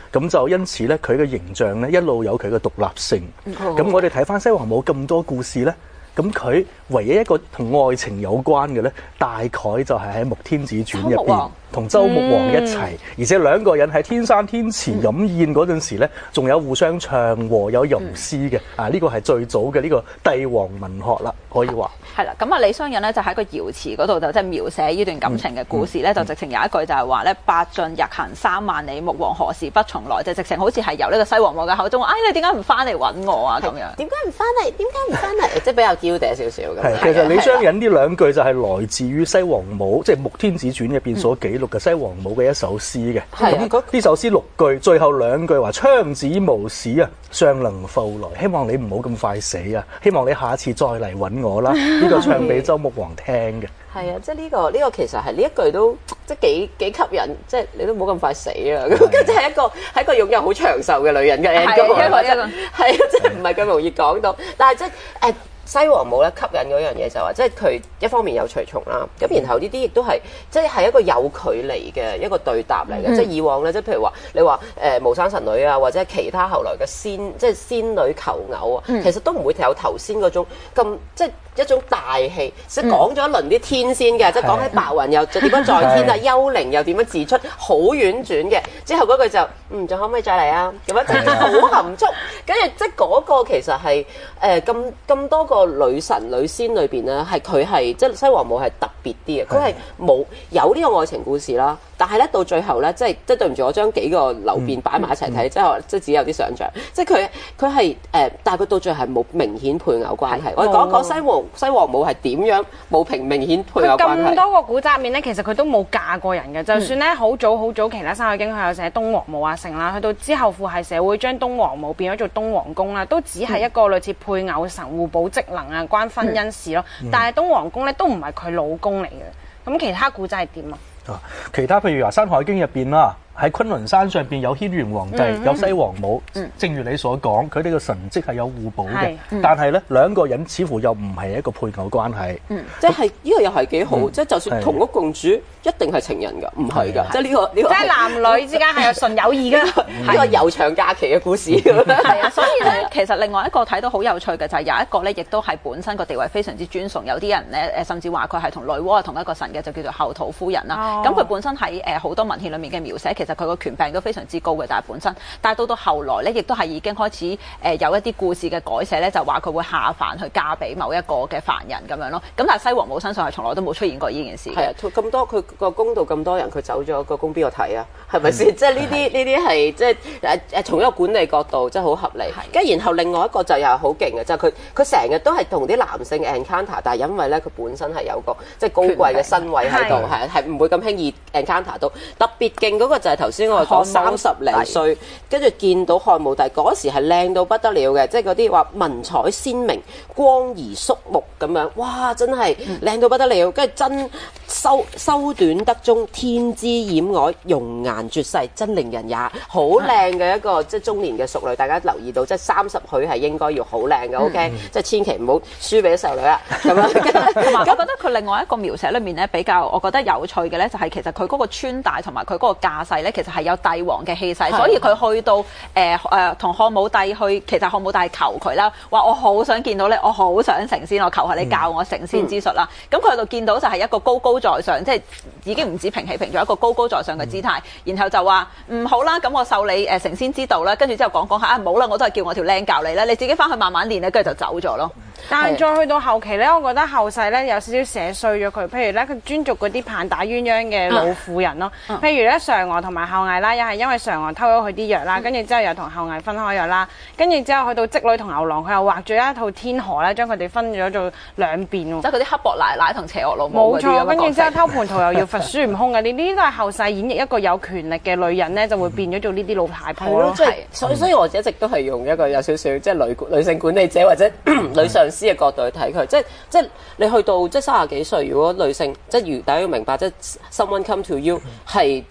咁就因此咧，佢嘅形象咧一路有佢嘅獨立性。咁、嗯、我哋睇翻西王母咁多故事咧，咁佢唯一一個同愛情有關嘅咧，大概就係喺《穆天子傳》入邊。同周穆王一齊，嗯、而且兩個人喺天山天池飲宴嗰陣時咧，仲有互相唱和，有吟詩嘅。啊，呢、這個係最早嘅呢個帝王文學啦，可以話。 係啦，咁啊李商隱咧就喺個瑤池嗰度就即係描寫呢段感情嘅故事咧，嗯嗯、就直情有一句就係話咧，八進日行三萬里，穆王何時不從來？就直情好似係由呢個西王母嘅口中，哎你點解唔翻嚟揾我啊？咁樣點解唔翻嚟？點解唔翻嚟？即係比較嬌嗲少少咁。 係，其實李商隱呢兩句就係來自於西王母，即係《穆天子傳》入邊所記錄嘅西王母嘅一首詩嘅。咁呢首詩六句，最後兩句話：槍子無使啊，尚能復來。希望你唔好咁快死啊！希望你下一次再嚟揾我啦。呢個唱俾周穆王聽嘅。 係啊，即係呢個呢個其實係呢一句都即係幾幾吸引，即係你都唔好咁快死啊！咁即係一個係一個擁有好長壽嘅女人嘅 end 嘅話，係啊，即係唔係咁容易講到，但係即係誒。西王母咧吸引嗰樣嘢就話，即係佢一方面有隨從啦，咁然後呢啲亦都係即係係一個有距離嘅一個對答嚟嘅，嗯、即係以往咧，即係譬如話你話誒無生神女啊，或者其他後來嘅仙，即係仙女求偶啊，嗯、其實都唔會有頭先嗰種咁即係一種大氣，即係講咗一輪啲天仙嘅，嗯、即係講起白雲又點樣在天啊，幽靈又點樣自出，好婉轉嘅，之後嗰句就嗯仲可唔可以再嚟啊？咁樣即係好含蓄，跟住即係嗰個其實係誒咁咁多個。個女神女仙裏邊咧，係佢係即係西王母係特別啲嘅，佢係冇有呢個愛情故事啦。但係咧到最後咧，即係即係對唔住，我將幾個流變擺埋一齊睇，即係即係自己有啲想像。即係佢佢係誒，但係佢到最後係冇明顯配偶關係。我哋講講西王西王母係點樣冇平明顯配偶關係。 咁多個古仔入面咧，其實佢都冇嫁過人嘅。就算咧好早好早期啦，《山海經》佢有寫東王母啊成啦，去到之後父系社會將東王母變咗做東王公啦，都只係一個類似配偶神互補職能啊，關婚姻事咯。嗯、但係東王公咧都唔係佢老公嚟嘅。咁其他古仔係點啊？ 啊，其他譬如話《山海經》入邊啦。喺昆侖山上邊有軒轅皇帝，嗯、有西王母。嗯、正如你所講，佢哋嘅神蹟係有互補嘅。嗯、但係咧，兩個人似乎又唔係一個配偶關係。 嗯，即係呢個又係幾好。嗯、即係就算同屋共住，一定係情人㗎，唔係㗎。即係呢個呢、呢個。即係男女之間係有純友誼㗎。呢個悠長假期嘅故事。 係啊，所以咧，其實另外一個睇到好有趣嘅就係有一個咧，亦都係本身個地位非常之尊崇。有啲人咧誒，甚至話佢係同女媧係同一個神嘅，就叫做后土夫人啦。咁佢、哦、本身喺誒好多文獻裡面嘅描寫，其實佢個權柄都非常之高嘅，但係本身，但係到到後來咧，亦都係已經開始誒、呃、有一啲故事嘅改寫咧，就話佢會下凡去嫁俾某一個嘅凡人咁樣咯。咁但係西王母身上係從來都冇出現過呢件事。 係啊，咁多佢個宮度咁多人，佢走咗個宮邊個睇啊？係咪先？即係呢啲呢啲係即係誒誒從一個管理角度，即係好合理。跟住然後另外一個就又係好勁嘅，就係佢佢成日都係同啲男性 encounter，但係因為咧佢本身係有個即係高貴嘅身位喺度，係係唔會咁輕易 encounter 到。特別勁嗰個就係頭先我講三十零歲，跟住見到漢武帝嗰時係靚到不得了嘅，即係嗰啲話文采鮮明、光儀肅穆咁樣，哇！真係靚到不得了，跟住真修修短得中，天姿掩腭，容顏絕世，真令人也好靚嘅一個即係中年嘅淑女。大家留意到，即係三十歲係應該要好靚嘅，OK，即係千祈唔好輸俾啲細路女啊咁樣。 同埋我覺得佢另外一個描寫裏面咧比較，我覺得有趣嘅咧就係其實佢嗰個穿戴同埋佢嗰個架勢咧，其實係有帝王嘅氣勢，所以佢去到誒誒同漢武帝去，其實漢武帝係求佢啦，話我好想見到你，我好想成仙，我求下你教我成仙之術啦。咁佢喺度見到就係一個高高在上，即係已經唔止平起平坐，一個高高在上嘅姿態。嗯、然後就話唔好啦，咁我受你誒成仙之道啦。跟住之後講講下啊，冇啦，我都係叫我條靚教你啦，你自己翻去慢慢練啦，跟住就走咗咯。 但係再去到後期咧，我覺得後世咧有少少寫衰咗佢。譬如咧，佢專捉嗰啲棒打鴛鴦嘅老婦人咯。啊、譬如咧，嫦娥同埋后羿啦，又係因為嫦娥偷咗佢啲藥啦，跟住之後又同后羿分開咗啦。跟住之後去到織女同牛郎，佢又畫咗一套天河咧，將佢哋分咗做兩邊喎。 即係嗰啲黑薄奶奶同邪惡老母嗰啲咁嘅角色。冇錯， 跟住之後偷蟠桃又要罰孫悟空嘅，呢啲都係後世演繹一個有權力嘅女人咧，就會變咗做呢啲老太婆咯。 即係所以，所以我一直都係用一個有少少即係女女性管理者或者女上司嘅角度去睇佢。即係即係你去到即係三十幾歲，如果女性即係如大家要明白，即係 someone come to you 係即係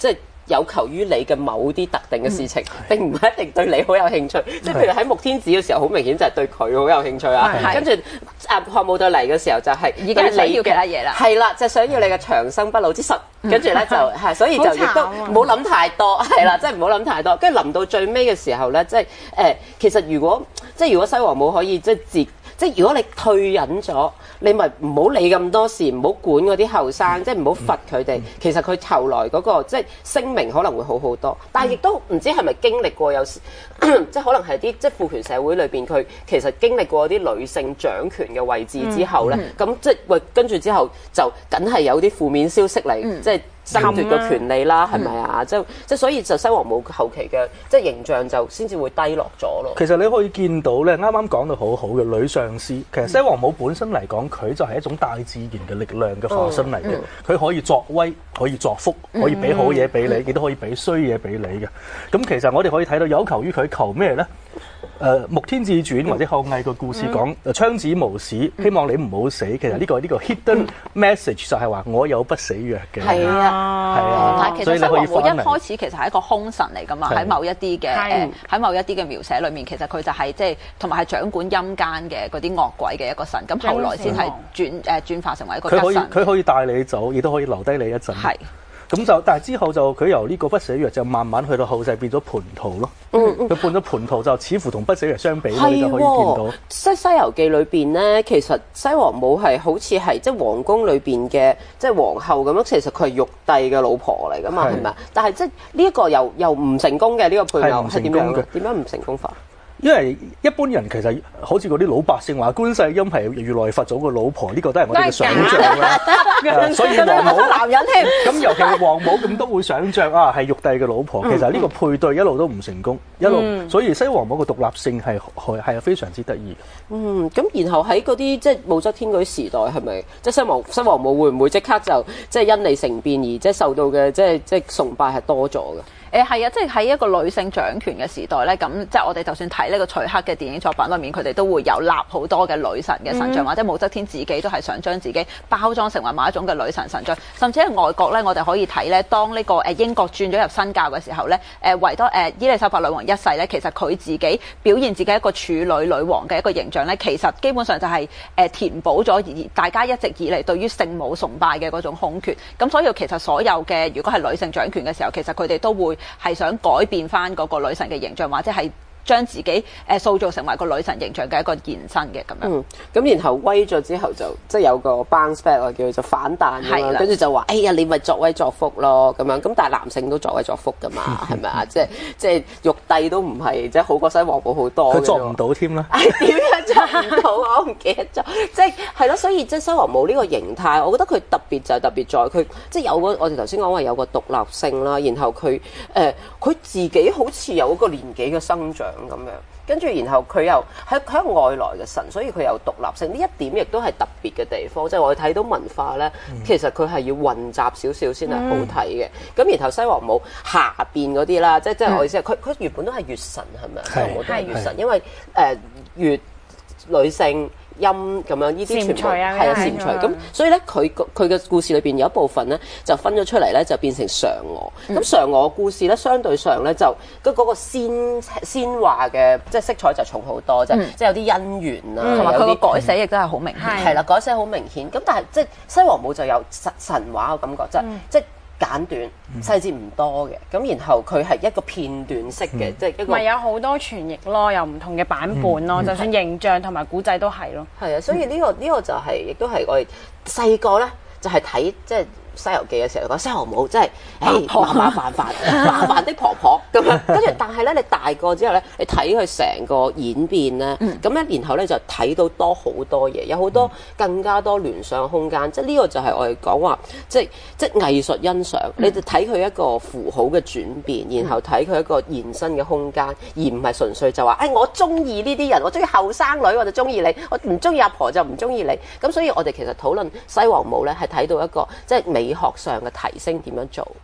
有求於你嘅某啲特定嘅事情，並唔係一定對你好有興趣。即係譬如喺木天子嘅時候，好明顯就係對佢好有興趣啊。跟住啊漢武對嚟嘅時候，就係已經係想要其他嘢啦。 係啦，就想要你嘅長生不老之術。跟住咧就係，所以就亦都唔好諗太多，係啦，即係唔好諗太多。跟住臨到最尾嘅時候咧，即係誒，其實如果即係如果西王母可以即係自即係如果你退隱咗，你咪唔好理咁多事，唔好管嗰啲後生，即係唔好罰佢哋。其實佢後來嗰個即係聲名可能會好好多，但係亦都唔知係咪經歷過有時，即係可能係啲即係父權社會裏邊，佢其實經歷過啲女性掌權嘅位置之後咧，咁即係喂跟住之後就梗係有啲負面消息嚟，即係爭奪個權利啦，係咪啊？即係即係所以就西王母後期嘅即係形象就先至會低落咗咯。 其實你可以見到咧，啱啱講到好好嘅女上司，其實西王母本身嚟講，佢就係一種大自然嘅力量嘅化身嚟嘅。佢、嗯、可以作威，可以作福，可以俾好嘢俾你，亦都可以俾衰嘢俾你嘅。咁其實我哋可以睇到有求於佢求咩咧？誒、呃《穆天志傳》或者後羿個故事講，誒槍子無死，希望你唔好死。其實呢、這個呢、這個 hidden message 就係話我有不死藥嘅。係啊，係啊。但係其實西王母一開始其實係一個兇神嚟㗎嘛，喺某一啲嘅誒喺某一啲嘅描寫裏面，其實佢就係即係同埋係掌管陰間嘅嗰啲惡鬼嘅一個神。咁後來先係轉誒轉化成為一個吉神。 佢可以佢可以帶你走，亦都可以留低你一陣。係。咁就，但係之後就佢由呢個不死藥就慢慢去到後世變咗蟠桃咯。嗯佢變咗蟠桃就似乎同不死藥相比，你就可以見到。《 西西遊記》裏邊咧，其實西王母係好似係即係皇宮裏邊嘅即係皇后咁樣，其實佢係玉帝嘅老婆嚟噶嘛，係咪啊？但係即係呢一個又又唔成功嘅呢、呢個配偶係點樣嘅？點樣唔成功法？ 因為一般人其實好似嗰啲老百姓話觀世音係如來佛祖個老婆，呢、呢個都係我哋嘅想像啦、啊。所以王母男人添。 咁尤其係王母咁都會想像啊，係玉帝嘅老婆。其實呢個配對一路都唔成功，一路、嗯、所以西王母嘅獨立性係係係非常之得意。 嗯，咁然後喺嗰啲即係武則天嗰啲時代，係咪即係西王西王母會唔會即刻就即係因你成變而即係受到嘅即係即係崇拜係多咗嘅？ 誒係啊，即係喺一個女性掌權嘅時代咧，咁即係我哋就算睇呢個徐克嘅電影作品裏面，佢哋都會有立好多嘅女神嘅神像，嗯、或者武則天自己都係想將自己包裝成為某一種嘅女神神像，甚至喺外國咧，我哋可以睇咧，當呢個誒英國轉咗入新教嘅時候咧，誒維多誒伊麗莎白女王一世咧，其實佢自己表現自己一個處女女王嘅一個形象咧，其實基本上就係誒填補咗而大家一直以嚟對於聖母崇拜嘅嗰種空缺。咁所以其實所有嘅如果係女性掌權嘅時候，其實佢哋都會係想改變翻嗰個女神嘅形象，或者係將自己誒塑造成為個女神形象嘅一個延伸嘅咁樣。 嗯，咁然後威咗之後就即係有個 bounce back 我叫佢就反彈咁樣，跟住就話：哎呀，你咪作威作福咯咁樣。咁但係男性都作威作福噶嘛，係咪啊？即係即係玉帝都唔係即係好過西王母好多。 佢作唔到添啦。 係點樣作唔到？我唔記得咗。即係係咯，所以即係西王母呢個形態，我覺得佢特別就係特別在佢即係有個我哋頭先講話有個獨立性啦，然後佢誒佢自己好似有一個年紀嘅生長。咁樣，跟住然後佢又係佢係外來嘅神，所以佢有獨立性。呢一點亦都係特別嘅地方，即係我哋睇到文化咧，嗯、其實佢係要混雜少少先係好睇嘅。咁、嗯、然後西王母下邊嗰啲啦，即係即係我意思係，佢佢、嗯、原本都係月神係咪？西王母都係月神，因為誒、呃、月女性。音咁樣呢啲全部係啊蟾蜍咁，所以咧佢佢嘅故事裏邊有一部分咧就分咗出嚟咧，就變成嫦娥。咁嫦娥故事咧相對上咧就嗰嗰個仙仙話嘅即係色彩就重好多啫，嗯、即係有啲姻緣啊， 同埋佢個改寫亦都係好明顯， 係啦、嗯，改寫好明顯。咁但係即係西王母就有神神話嘅感覺，即係、嗯、即係。簡短細節唔多嘅，咁然後佢係一個片段式嘅，即係、嗯、一個咪有好多傳譯咯，有唔同嘅版本咯，嗯、就算形象同埋古仔都係咯。 係啊，所以呢、呢個呢、呢個就係、係、亦都係我哋細個咧，就係睇即係。《西遊記》嘅時候講西王母真係，誒麻麻煩煩，麻煩的婆婆咁樣。跟住，但係咧，你大個之後咧，你睇佢成個演變咧，咁咧、嗯，然後咧就睇到多好多嘢，有好多更加多聯想空間。即係呢個就係我哋講話，即係即係藝術欣賞。嗯、你就睇佢一個符號嘅轉變，然後睇佢一個延伸嘅空間，而唔係純粹就話，誒、哎、我中意呢啲人，我中意後生女我就中意你，我唔中意阿婆就唔中意你。咁所以我哋其實討論西王母咧，係睇到一個即係美。美學上嘅提升點樣做？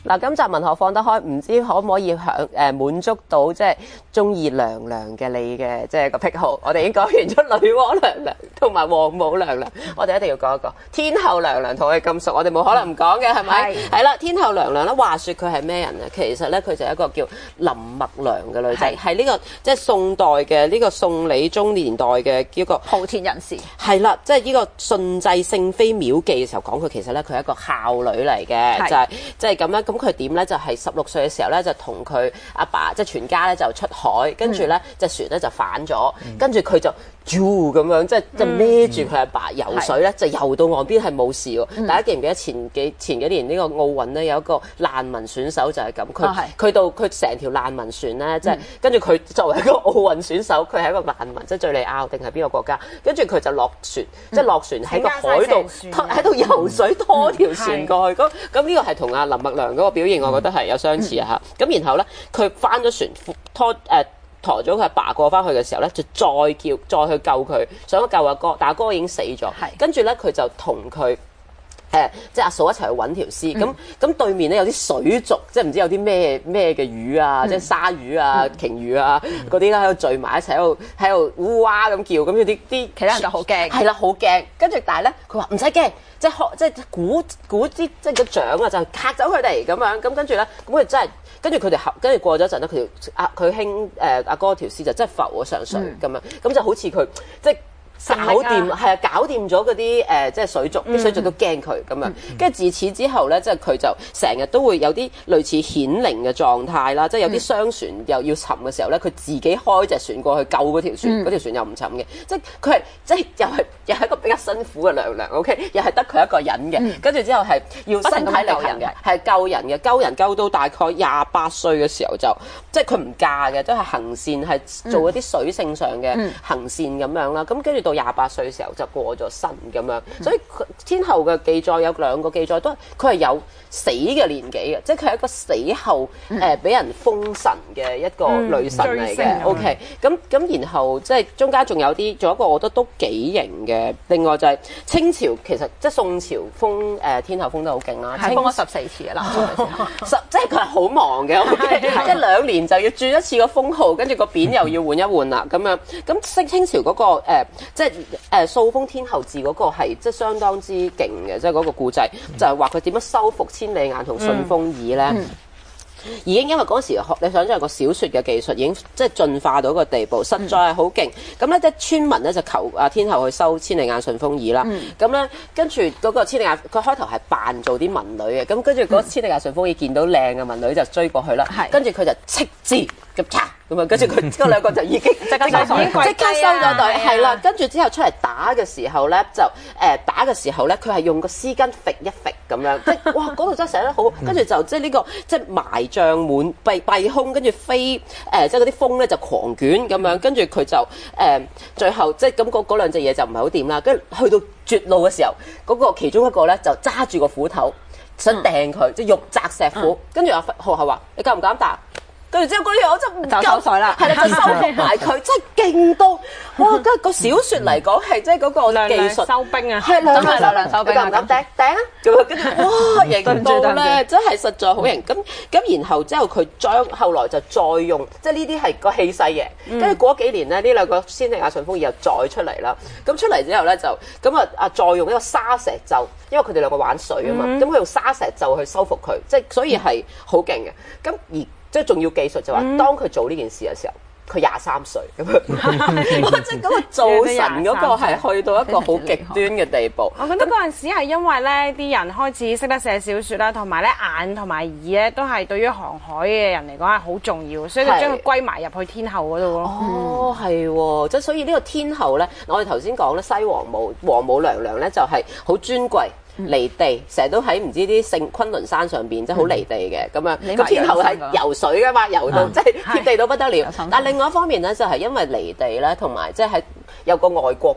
嗱，今集文學放得開，唔知可唔可以響誒滿足到即係中意娘娘嘅你嘅即係個癖好？我哋已經講完咗女媧娘娘同埋王母娘娘，我哋一定要講一個天后娘娘，同佢咁熟，我哋冇可能唔講嘅係咪？係啦，天后娘娘咧，話説佢係咩人咧？其實咧，佢就係一個叫林默娘嘅女仔，係呢、這個即係宋代嘅呢、這個宋理宗年代嘅一個莆田人士。 係啦，即係呢個順治聖妃廟記嘅時候講佢，其實咧佢係一個孝女嚟嘅，就係即係咁樣。咁佢點咧？就係十六歲嘅時候咧，就同佢阿爸即係全家咧就出海，跟住咧隻船咧就反咗，跟住佢就啾咁樣，即係即係孭住佢阿爸游水咧，就游到岸邊係冇事喎。大家記唔記得前幾前幾年呢個奧運咧有一個難民選手就係咁，佢佢到佢成條難民船咧，即係跟住佢作為一個奧運選手，佢係一個難民，即係敍利亞定係邊個國家？跟住佢就落船，即係落船喺個海度喺度游水拖條船過去。咁咁呢個係同阿林默娘嗰個表現，我覺得係有相似啊嚇。咁然後咧，佢翻咗船拖誒。呃抬咗佢阿爸過翻去嘅時候咧，就再叫再去救佢，想救阿哥，但阿哥已經死咗。跟住咧，佢就同佢誒即係阿嫂一齊去揾條屍。咁咁、嗯、對面咧有啲水族，即係唔知有啲咩咩嘅魚啊，嗯、即係鯊魚啊、嗯、鯨魚啊嗰啲咧喺度聚埋一齊喺度喺度烏哇咁叫，咁有啲啲其他人就好驚。係啦，好驚。跟住但係咧，佢話唔使驚。即係即係估估啲即係個獎啊，就嚇走佢哋咁樣。咁跟住咧，咁佢真係跟住佢哋跟住過咗一陣咧，佢阿佢兄誒阿哥條屍就真係浮咗上水咁樣，咁就好似佢即係。搞掂係啊，搞掂咗嗰啲誒，即係水族，啲水族都驚佢咁樣。跟住自此之後咧，即係佢就成日都會有啲類似顯靈嘅狀態啦。即係有啲商船又要沉嘅時候咧，佢自己開隻船過去救嗰條船，嗰條船又唔沉嘅。即係佢係即係又係又係一個比較辛苦嘅娘娘。OK， 又係得佢一個人嘅。跟住之後係要身體力行嘅，係救人嘅，救人救到大概廿八歲嘅時候就即係佢唔嫁嘅，都係行善，係做一啲水性上嘅行善咁樣啦。咁跟住到廿八歲嘅時候就過咗身咁樣，所以天后嘅記載有兩個記載都係佢係有死嘅年紀嘅，即係佢係一個死後誒俾、呃、人封神嘅一個女神嚟嘅。嗯、OK，咁咁然後即係中間仲有啲，仲有一個我覺得都幾型嘅。另外就係清朝其實即係宋朝封誒、呃、天后封得好勁啦， 係封咗十四次嘅啦， 十即係佢係好忙嘅。OK， 即係兩年就要轉一次個封號，跟住個匾又要換一換啦咁樣。咁清清朝嗰、那個、呃、即係。誒掃風天后字嗰個係即係相當之勁嘅，即係嗰個故仔就係話佢點樣收復千里眼同順風耳咧。嗯嗯已經因為嗰時學你想象個小説嘅技術已經即係進化到一個地步，實在係好勁。咁咧即係村民咧就求啊天后去收千里眼順風耳啦。咁咧、嗯、跟住嗰個千里眼，佢開頭係扮做啲民女嘅。咁跟住嗰個千里眼順風耳見到靚嘅民女就追過去啦。嗯、跟住佢就斥字咁嚓咁啊！跟住佢嗰兩個就已經即刻收隊，即刻收咗隊。係啦，跟住之後出嚟打嘅時候咧，就誒、呃、打嘅時候咧，佢係用個絲巾揈一揈咁樣，即係哇嗰度真係寫得好。跟住就即係呢個即係埋帳滿閉閉空，跟住飛誒、呃、即係嗰啲風咧就狂捲咁樣，跟住佢就誒、呃、最後即係咁嗰嗰兩隻嘢就唔係好掂啦。跟住去到絕路嘅時候，嗰、嗰個其中一個咧就揸住個斧頭想掟佢，即係玉擲石斧。跟住阿學校話：你敢唔敢打？跟住之後嗰樣我就唔夠收水啦，係啦，就收服埋佢，真係勁到哇！嗰個小説嚟講係即係嗰個技術收兵啊， 係兩兩兩收兵啊，咁掟掟啊，咁啊跟住哇型到咧，真係實在好型。咁咁然後之後佢再後來就再用，即係呢啲係個氣勢嘅。跟住過幾年咧，呢兩個千里眼順風耳又再出嚟啦。咁出嚟之後咧就咁啊啊再用一個沙石咒，因為佢哋兩個玩水啊嘛，咁佢用沙石咒去收服佢，即係所以係好勁嘅。咁而即係仲要技術就話，當佢做呢件事嘅時候，佢廿三歲咁樣，即係嗰個造神嗰個係去到一個好極端嘅地步。 我覺得嗰陣時係因為咧啲人開始識得寫小説啦，同埋咧眼同埋耳咧都係對於航海嘅人嚟講係好重要，所以就將佢歸埋入去天后嗰度咯。 哦，係喎，即係所以呢個天后咧，我哋頭先講咧西王母、王母娘娘咧就係好尊貴。離地，成日都喺唔知啲聖昆崙山上邊，即係好離地嘅咁樣。咁天后係游水噶嘛，游到即係貼地到不得了。但係另外一方面咧，就係因為離地咧，同埋即係喺有個外國嘅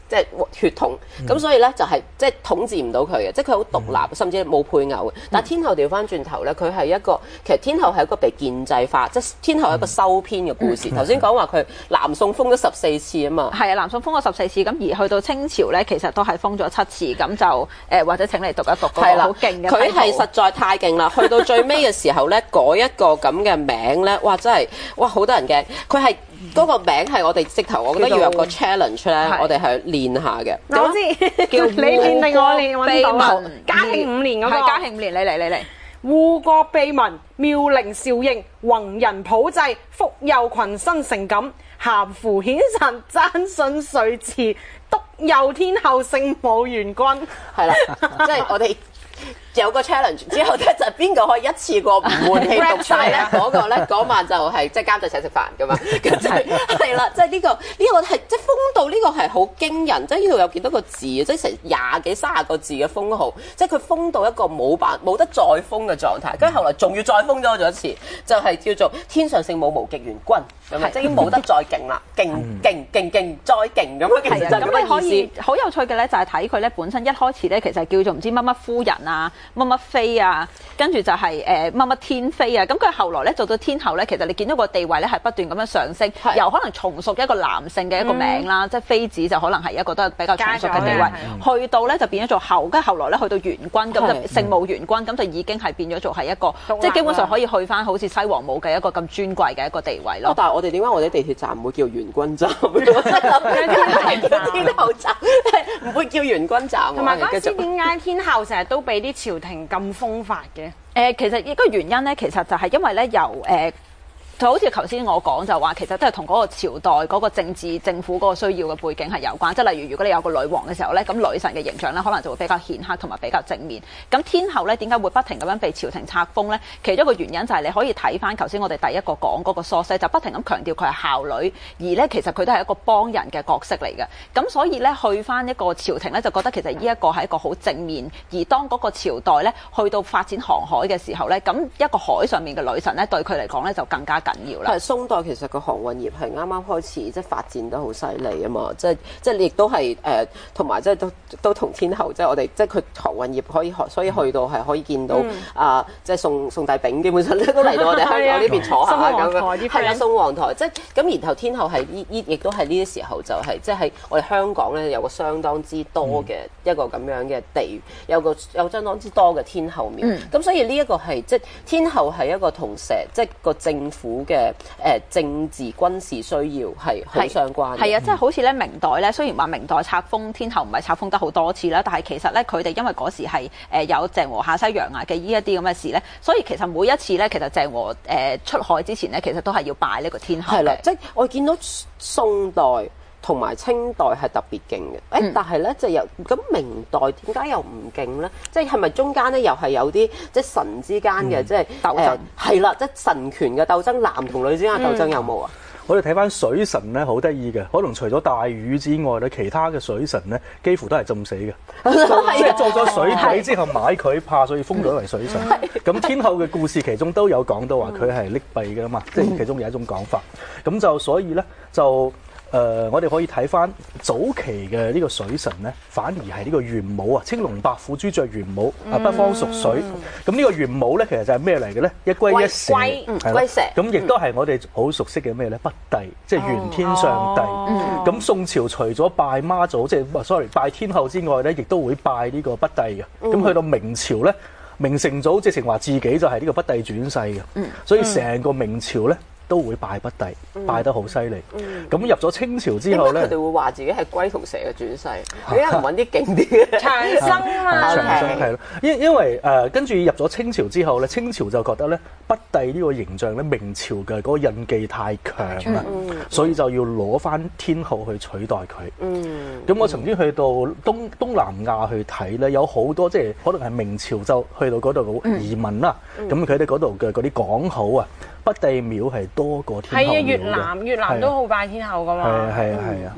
即係血統，咁、嗯、所以咧就係即係統治唔到佢嘅，即係佢好獨立，嗯、甚至冇配偶嘅。但係天后調翻轉頭咧，佢係一個其實天后係一個被建制化，即係天后係一個收編嘅故事。頭先講話佢南宋封咗十四次啊嘛， 係啊，南宋封咗十四次，咁而去到清朝咧，其實都係封咗七次，咁就誒、呃、或者請你讀一讀嗰個好勁嘅。 佢係實在太勁啦！去到最尾嘅時候咧，改一個咁嘅名咧，哇！真係哇，好多人驚。佢係嗰個名係我哋直頭，我覺得要有個 challenge 咧，我哋係練下嘅。 我知叫你練定我練，揾到啦。嘉慶五年嗰個， 係嘉慶五年，你嚟你嚟。 護國秘民，妙齡少英，宏仁普濟，福佑群生成感，咸符顯神，讚信瑞慈，督佑天后聖母元君。係啦，即係我哋。有個 challenge 之後咧，就邊個可以一次過唔換氣讀晒咧？嗰個咧嗰晚就係即係監製請食飯噶嘛，跟住係啦，即係呢個呢個係即係封到呢個係好驚人，即係呢度有幾多個字，即係成廿幾三十個字嘅封號，即係佢封到一個冇辦冇得再封嘅狀態，跟住後來仲要再封咗咗一次，就係叫做天上聖母無極元君咁啊，即係已經冇得再勁啦，勁勁勁勁再勁咁樣，其實就咁嘅意思。 好有趣嘅咧，就係睇佢咧本身一開始咧，其實叫做唔知乜乜夫人啊。乜乜妃啊，跟住就係誒乜乜天妃啊，咁佢後來咧做到天后咧，其實你見到個地位咧係不斷咁樣上升，由可能從屬一個男性嘅一個名啦，嗯、即係妃子就可能係一個都係比較從屬嘅地位，去到咧就變咗做後，跟住後來咧去到元君，咁就聖母元君，咁就已經係變咗做係一個，即係基本上可以去翻好似西王母嘅一個咁尊貴嘅一個地位咯。 但係我哋點解我哋地鐵站唔會叫元君站？我真係諗叫天后站，唔會叫元君站。 同埋嗰陣時點解天后成日都俾啲朝廷咁封法嘅？ 誒、呃，其實一個原因咧，其實就係因為咧，由誒。呃就好似頭先我講就話，其實都係同嗰個朝代嗰個政治政府嗰個需要嘅背景係有關。即係例如，如果你有個女王嘅時候咧，咁女神嘅形象咧，可能就會比較顯赫同埋比較正面。咁天后咧，點解會不停咁樣被朝廷冊封咧？其中一個原因就係你可以睇翻頭先我哋第一個講嗰個 source，就不停咁強調佢係孝女，而咧其實佢都係一個幫人嘅角色嚟嘅。咁所以咧，去翻一個朝廷咧，就覺得其實呢一個係一個好正面。而當嗰個朝代咧去到發展航海嘅時候咧，咁一個海上面嘅女神咧，對佢嚟講咧就更加緊要啦。 係宋代其實個航運業係啱啱開始即係發展得好犀利啊嘛，即係即係亦都係誒同埋即係都都同天后即係我哋即係佢航運業可以學，所以去到係可以見到、嗯、啊即係宋宋帝昺基本上都嚟到我哋香港呢邊坐下咁樣，係啊宋皇台即係咁，然後天后係呢呢亦都係呢啲時候就係、是、即係我哋香港咧有個相當之多嘅一個咁樣嘅地，有個有相當之多嘅天后廟，咁、嗯、所以呢一個係即係天后係一個同社即係個政府嘅。誒政治軍事需要係好相關嘅， 係啊，即係好似咧明代咧，雖然話明代冊封天后唔係冊封得好多次啦，但係其實咧佢哋因為嗰時係誒有鄭和下西洋啊嘅呢一啲咁嘅事咧，所以其實每一次咧，其實鄭和誒出海之前咧，其實都係要拜呢個天后嘅。係啦， 即係我見到宋代同埋清代係特別勁嘅，誒、嗯，但係咧就又咁明代點解又唔勁咧？即係係咪中間咧又係有啲即係神之間嘅、嗯、即係鬥爭？ 係啦、呃，即係神權嘅鬥爭，男同女之間嘅鬥爭有冇啊？ 嗯我哋睇翻水神咧，好得意嘅，可能除咗大禹之外咧，其他嘅水神咧，幾乎都係浸死嘅，即係做咗水鬼之後買佢怕，所以封咗為水神。咁天后嘅故事其中都有講到話佢係溺斃嘅嘛，即係其中有一種講法。咁就所以咧就。誒、呃，我哋可以睇翻早期嘅呢個水神咧，反而係呢個玄武啊，青龍白虎朱雀玄武啊，北方屬水。咁呢個玄武咧，其實就係咩嚟嘅咧？一龜一蛇， 龜蛇。 咁亦都係我哋好熟悉嘅咩咧？北帝，即係玄天上帝。咁、哦、宋朝除咗拜媽祖，即係 sorry 拜天后之外咧，亦都會拜呢個北帝嘅。咁、嗯、去到明朝咧，明成祖直情話自己就係呢個北帝轉世嘅。嗯、所以成個明朝咧。都會拜北帝，嗯、拜得好犀利。咁、嗯、入咗清朝之後咧， 佢哋會話自己係龜同蛇嘅轉世，點解唔揾啲勁啲嘅長生啊？ 長生係咯，因因為誒跟住入咗清朝之後咧，清朝就覺得咧北帝呢個形象咧，明朝嘅嗰個印記太強啦，嗯、所以就要攞翻天后去取代佢。咁、嗯、我曾經去到東東南亞去睇咧，有好多即係可能係明朝就去到嗰度移民啦，咁佢哋嗰度嘅嗰啲港口啊。北帝廟係多過天后廟嘅， 係啊，越南越南都好拜天后噶嘛。 係啊係啊係啊。 係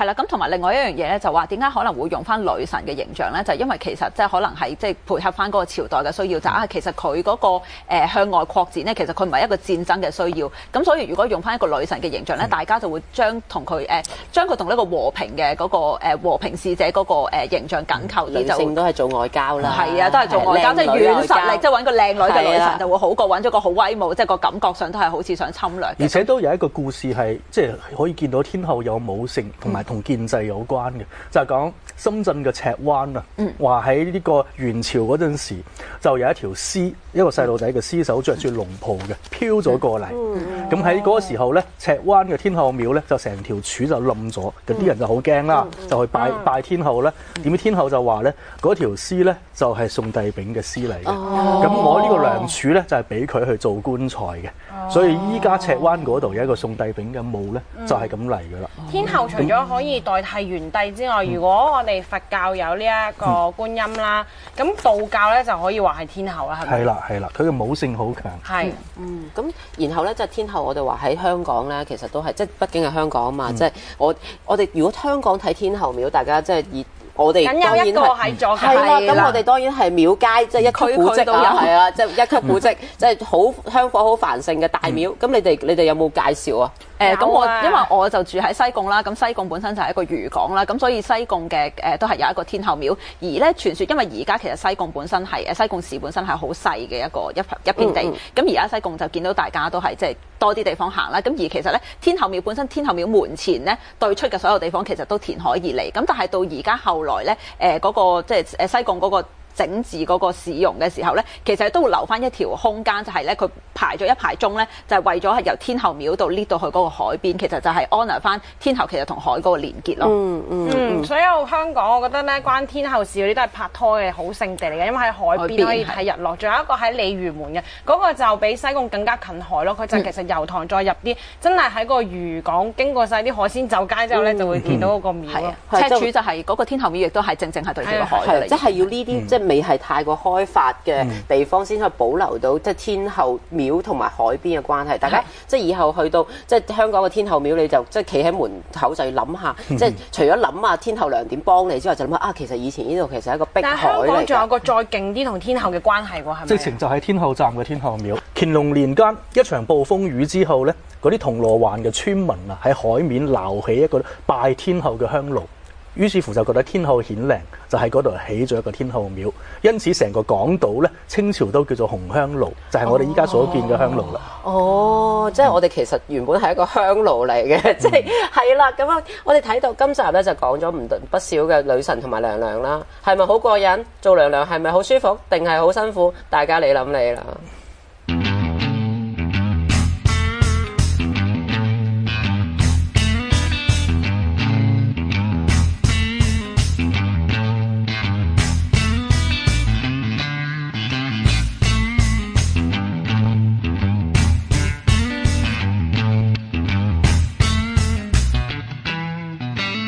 係啦，咁同埋另外一樣嘢咧，就話點解可能會用翻女神嘅形象咧？就因為其實即係可能係即係配合翻嗰個朝代嘅需要，就啊其實佢嗰、嗰個、呃、向外擴展咧，其實佢唔係一個戰爭嘅需要。咁所以如果用翻一個女神嘅形象咧，嗯、大家就會將同佢誒將佢同呢個和平嘅嗰、嗰個、呃、和平使者嗰、嗰個、呃、形象緊扣啲，就女性都係做外交啦， 係啊，都係做外交，即係軟實力，即係揾個靚女嘅女神就會好過揾咗個好威武，即係個感覺上都係好似想侵略。 而且都有一個故事係即係可以見到天后有武性同埋同建制有關嘅，嗯、就係講深圳嘅赤灣啊，話喺呢個元朝嗰陣時就有一條屍，一個細路仔嘅屍首着住龍袍嘅飄咗過嚟，咁喺嗰個時候咧，赤灣嘅天后廟咧就成條柱就冧咗，咁啲人就好驚啦，嗯、就去拜、嗯、拜天后咧，點知天后就話咧嗰條屍咧就係宋帝昺嘅屍嚟嘅，咁、哦、我呢個梁柱咧就係俾佢去做棺材嘅，哦、所以依家赤灣嗰度有一個宋帝昺嘅墓咧，就係咁嚟噶啦。 天后除咗可以代替元帝之外，嗯、如果我哋佛教有呢一個觀音啦，咁、嗯、道教咧就可以話係天后啦，係咪？係啦係啦，佢嘅武性好強。 係是， 嗯，咁然後咧即係天后，我哋話喺香港咧，其實都係即係畢竟係香港啊嘛，即係、嗯、我我哋如果香港睇天后廟，大家即係以我哋當然係係啦，咁我哋當然係廟街，即係一級古蹟啊，係啊，即係一級古蹟，即係好香火好繁盛嘅大廟。咁你哋你哋有冇介紹啊？ 誒咁我因為我就住喺西貢啦，咁西貢本身就係一個漁港啦，咁所以西貢嘅誒都係有一個天后廟。而咧傳說，因為而家其實西貢本身係誒西貢市本身係好細嘅一個一一片地，咁而家西貢就見到大家都係即係多啲地方行啦。咁而其實咧天后廟本身天后廟門前咧對出嘅所有地方其實都填海而嚟。咁但係到而家後來咧誒嗰個即係誒西貢嗰個整治嗰個市容嘅時候咧，其實都會留翻一條空間，就係咧佢排咗一排鐘咧，就係為咗係由天后廟度 lift 到去嗰個海邊，其實就係 honour 翻天后其實同海嗰個連結咯。 嗯嗯嗯，所有香港我覺得咧關天后事嗰啲都係拍拖嘅好聖地嚟嘅，因為喺海邊可以睇日落。仲有一個喺鯉魚門嘅嗰、嗰個就比西貢更加近海咯，佢就其實油塘再入啲，真係喺個漁港經過晒啲海鮮酒街之後咧，嗯、就會見到嗰個廟咯。 赤柱就係嗰個天后廟，亦都係正正係對住個海嚟。 即係要呢啲即係未係太過開發嘅地方先可以保留到即係天后廟同埋海邊嘅關係。大家即係以後去到即係香港嘅天后廟，你就即係企喺門口就要諗下，即係除咗諗下天后娘點幫你之外，就諗下啊，其實以前呢度其實係一個碧海嚟㗎。但係香港仲有個再勁啲同天后嘅關係喎，係咪？ 直情就係天后站嘅天后廟。乾隆年間一場暴風雨之後咧，嗰啲銅鑼灣嘅村民啊喺海面撈起一個拜天后嘅香爐。於是乎就覺得天后顯靈，就喺嗰度起咗一個天后廟，因此成個港島咧，清朝都叫做紅香爐，就係、是、我哋依家所見嘅香爐啦。 哦，即係我哋其實原本係一個香爐嚟嘅，嗯、即係係啦。咁啊，我哋睇到今集咧就講咗唔不少嘅女神同埋娘娘啦，係咪好過癮？做娘娘係咪好舒服，定係好辛苦？大家你諗你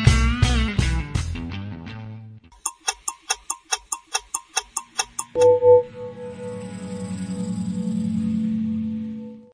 啦。you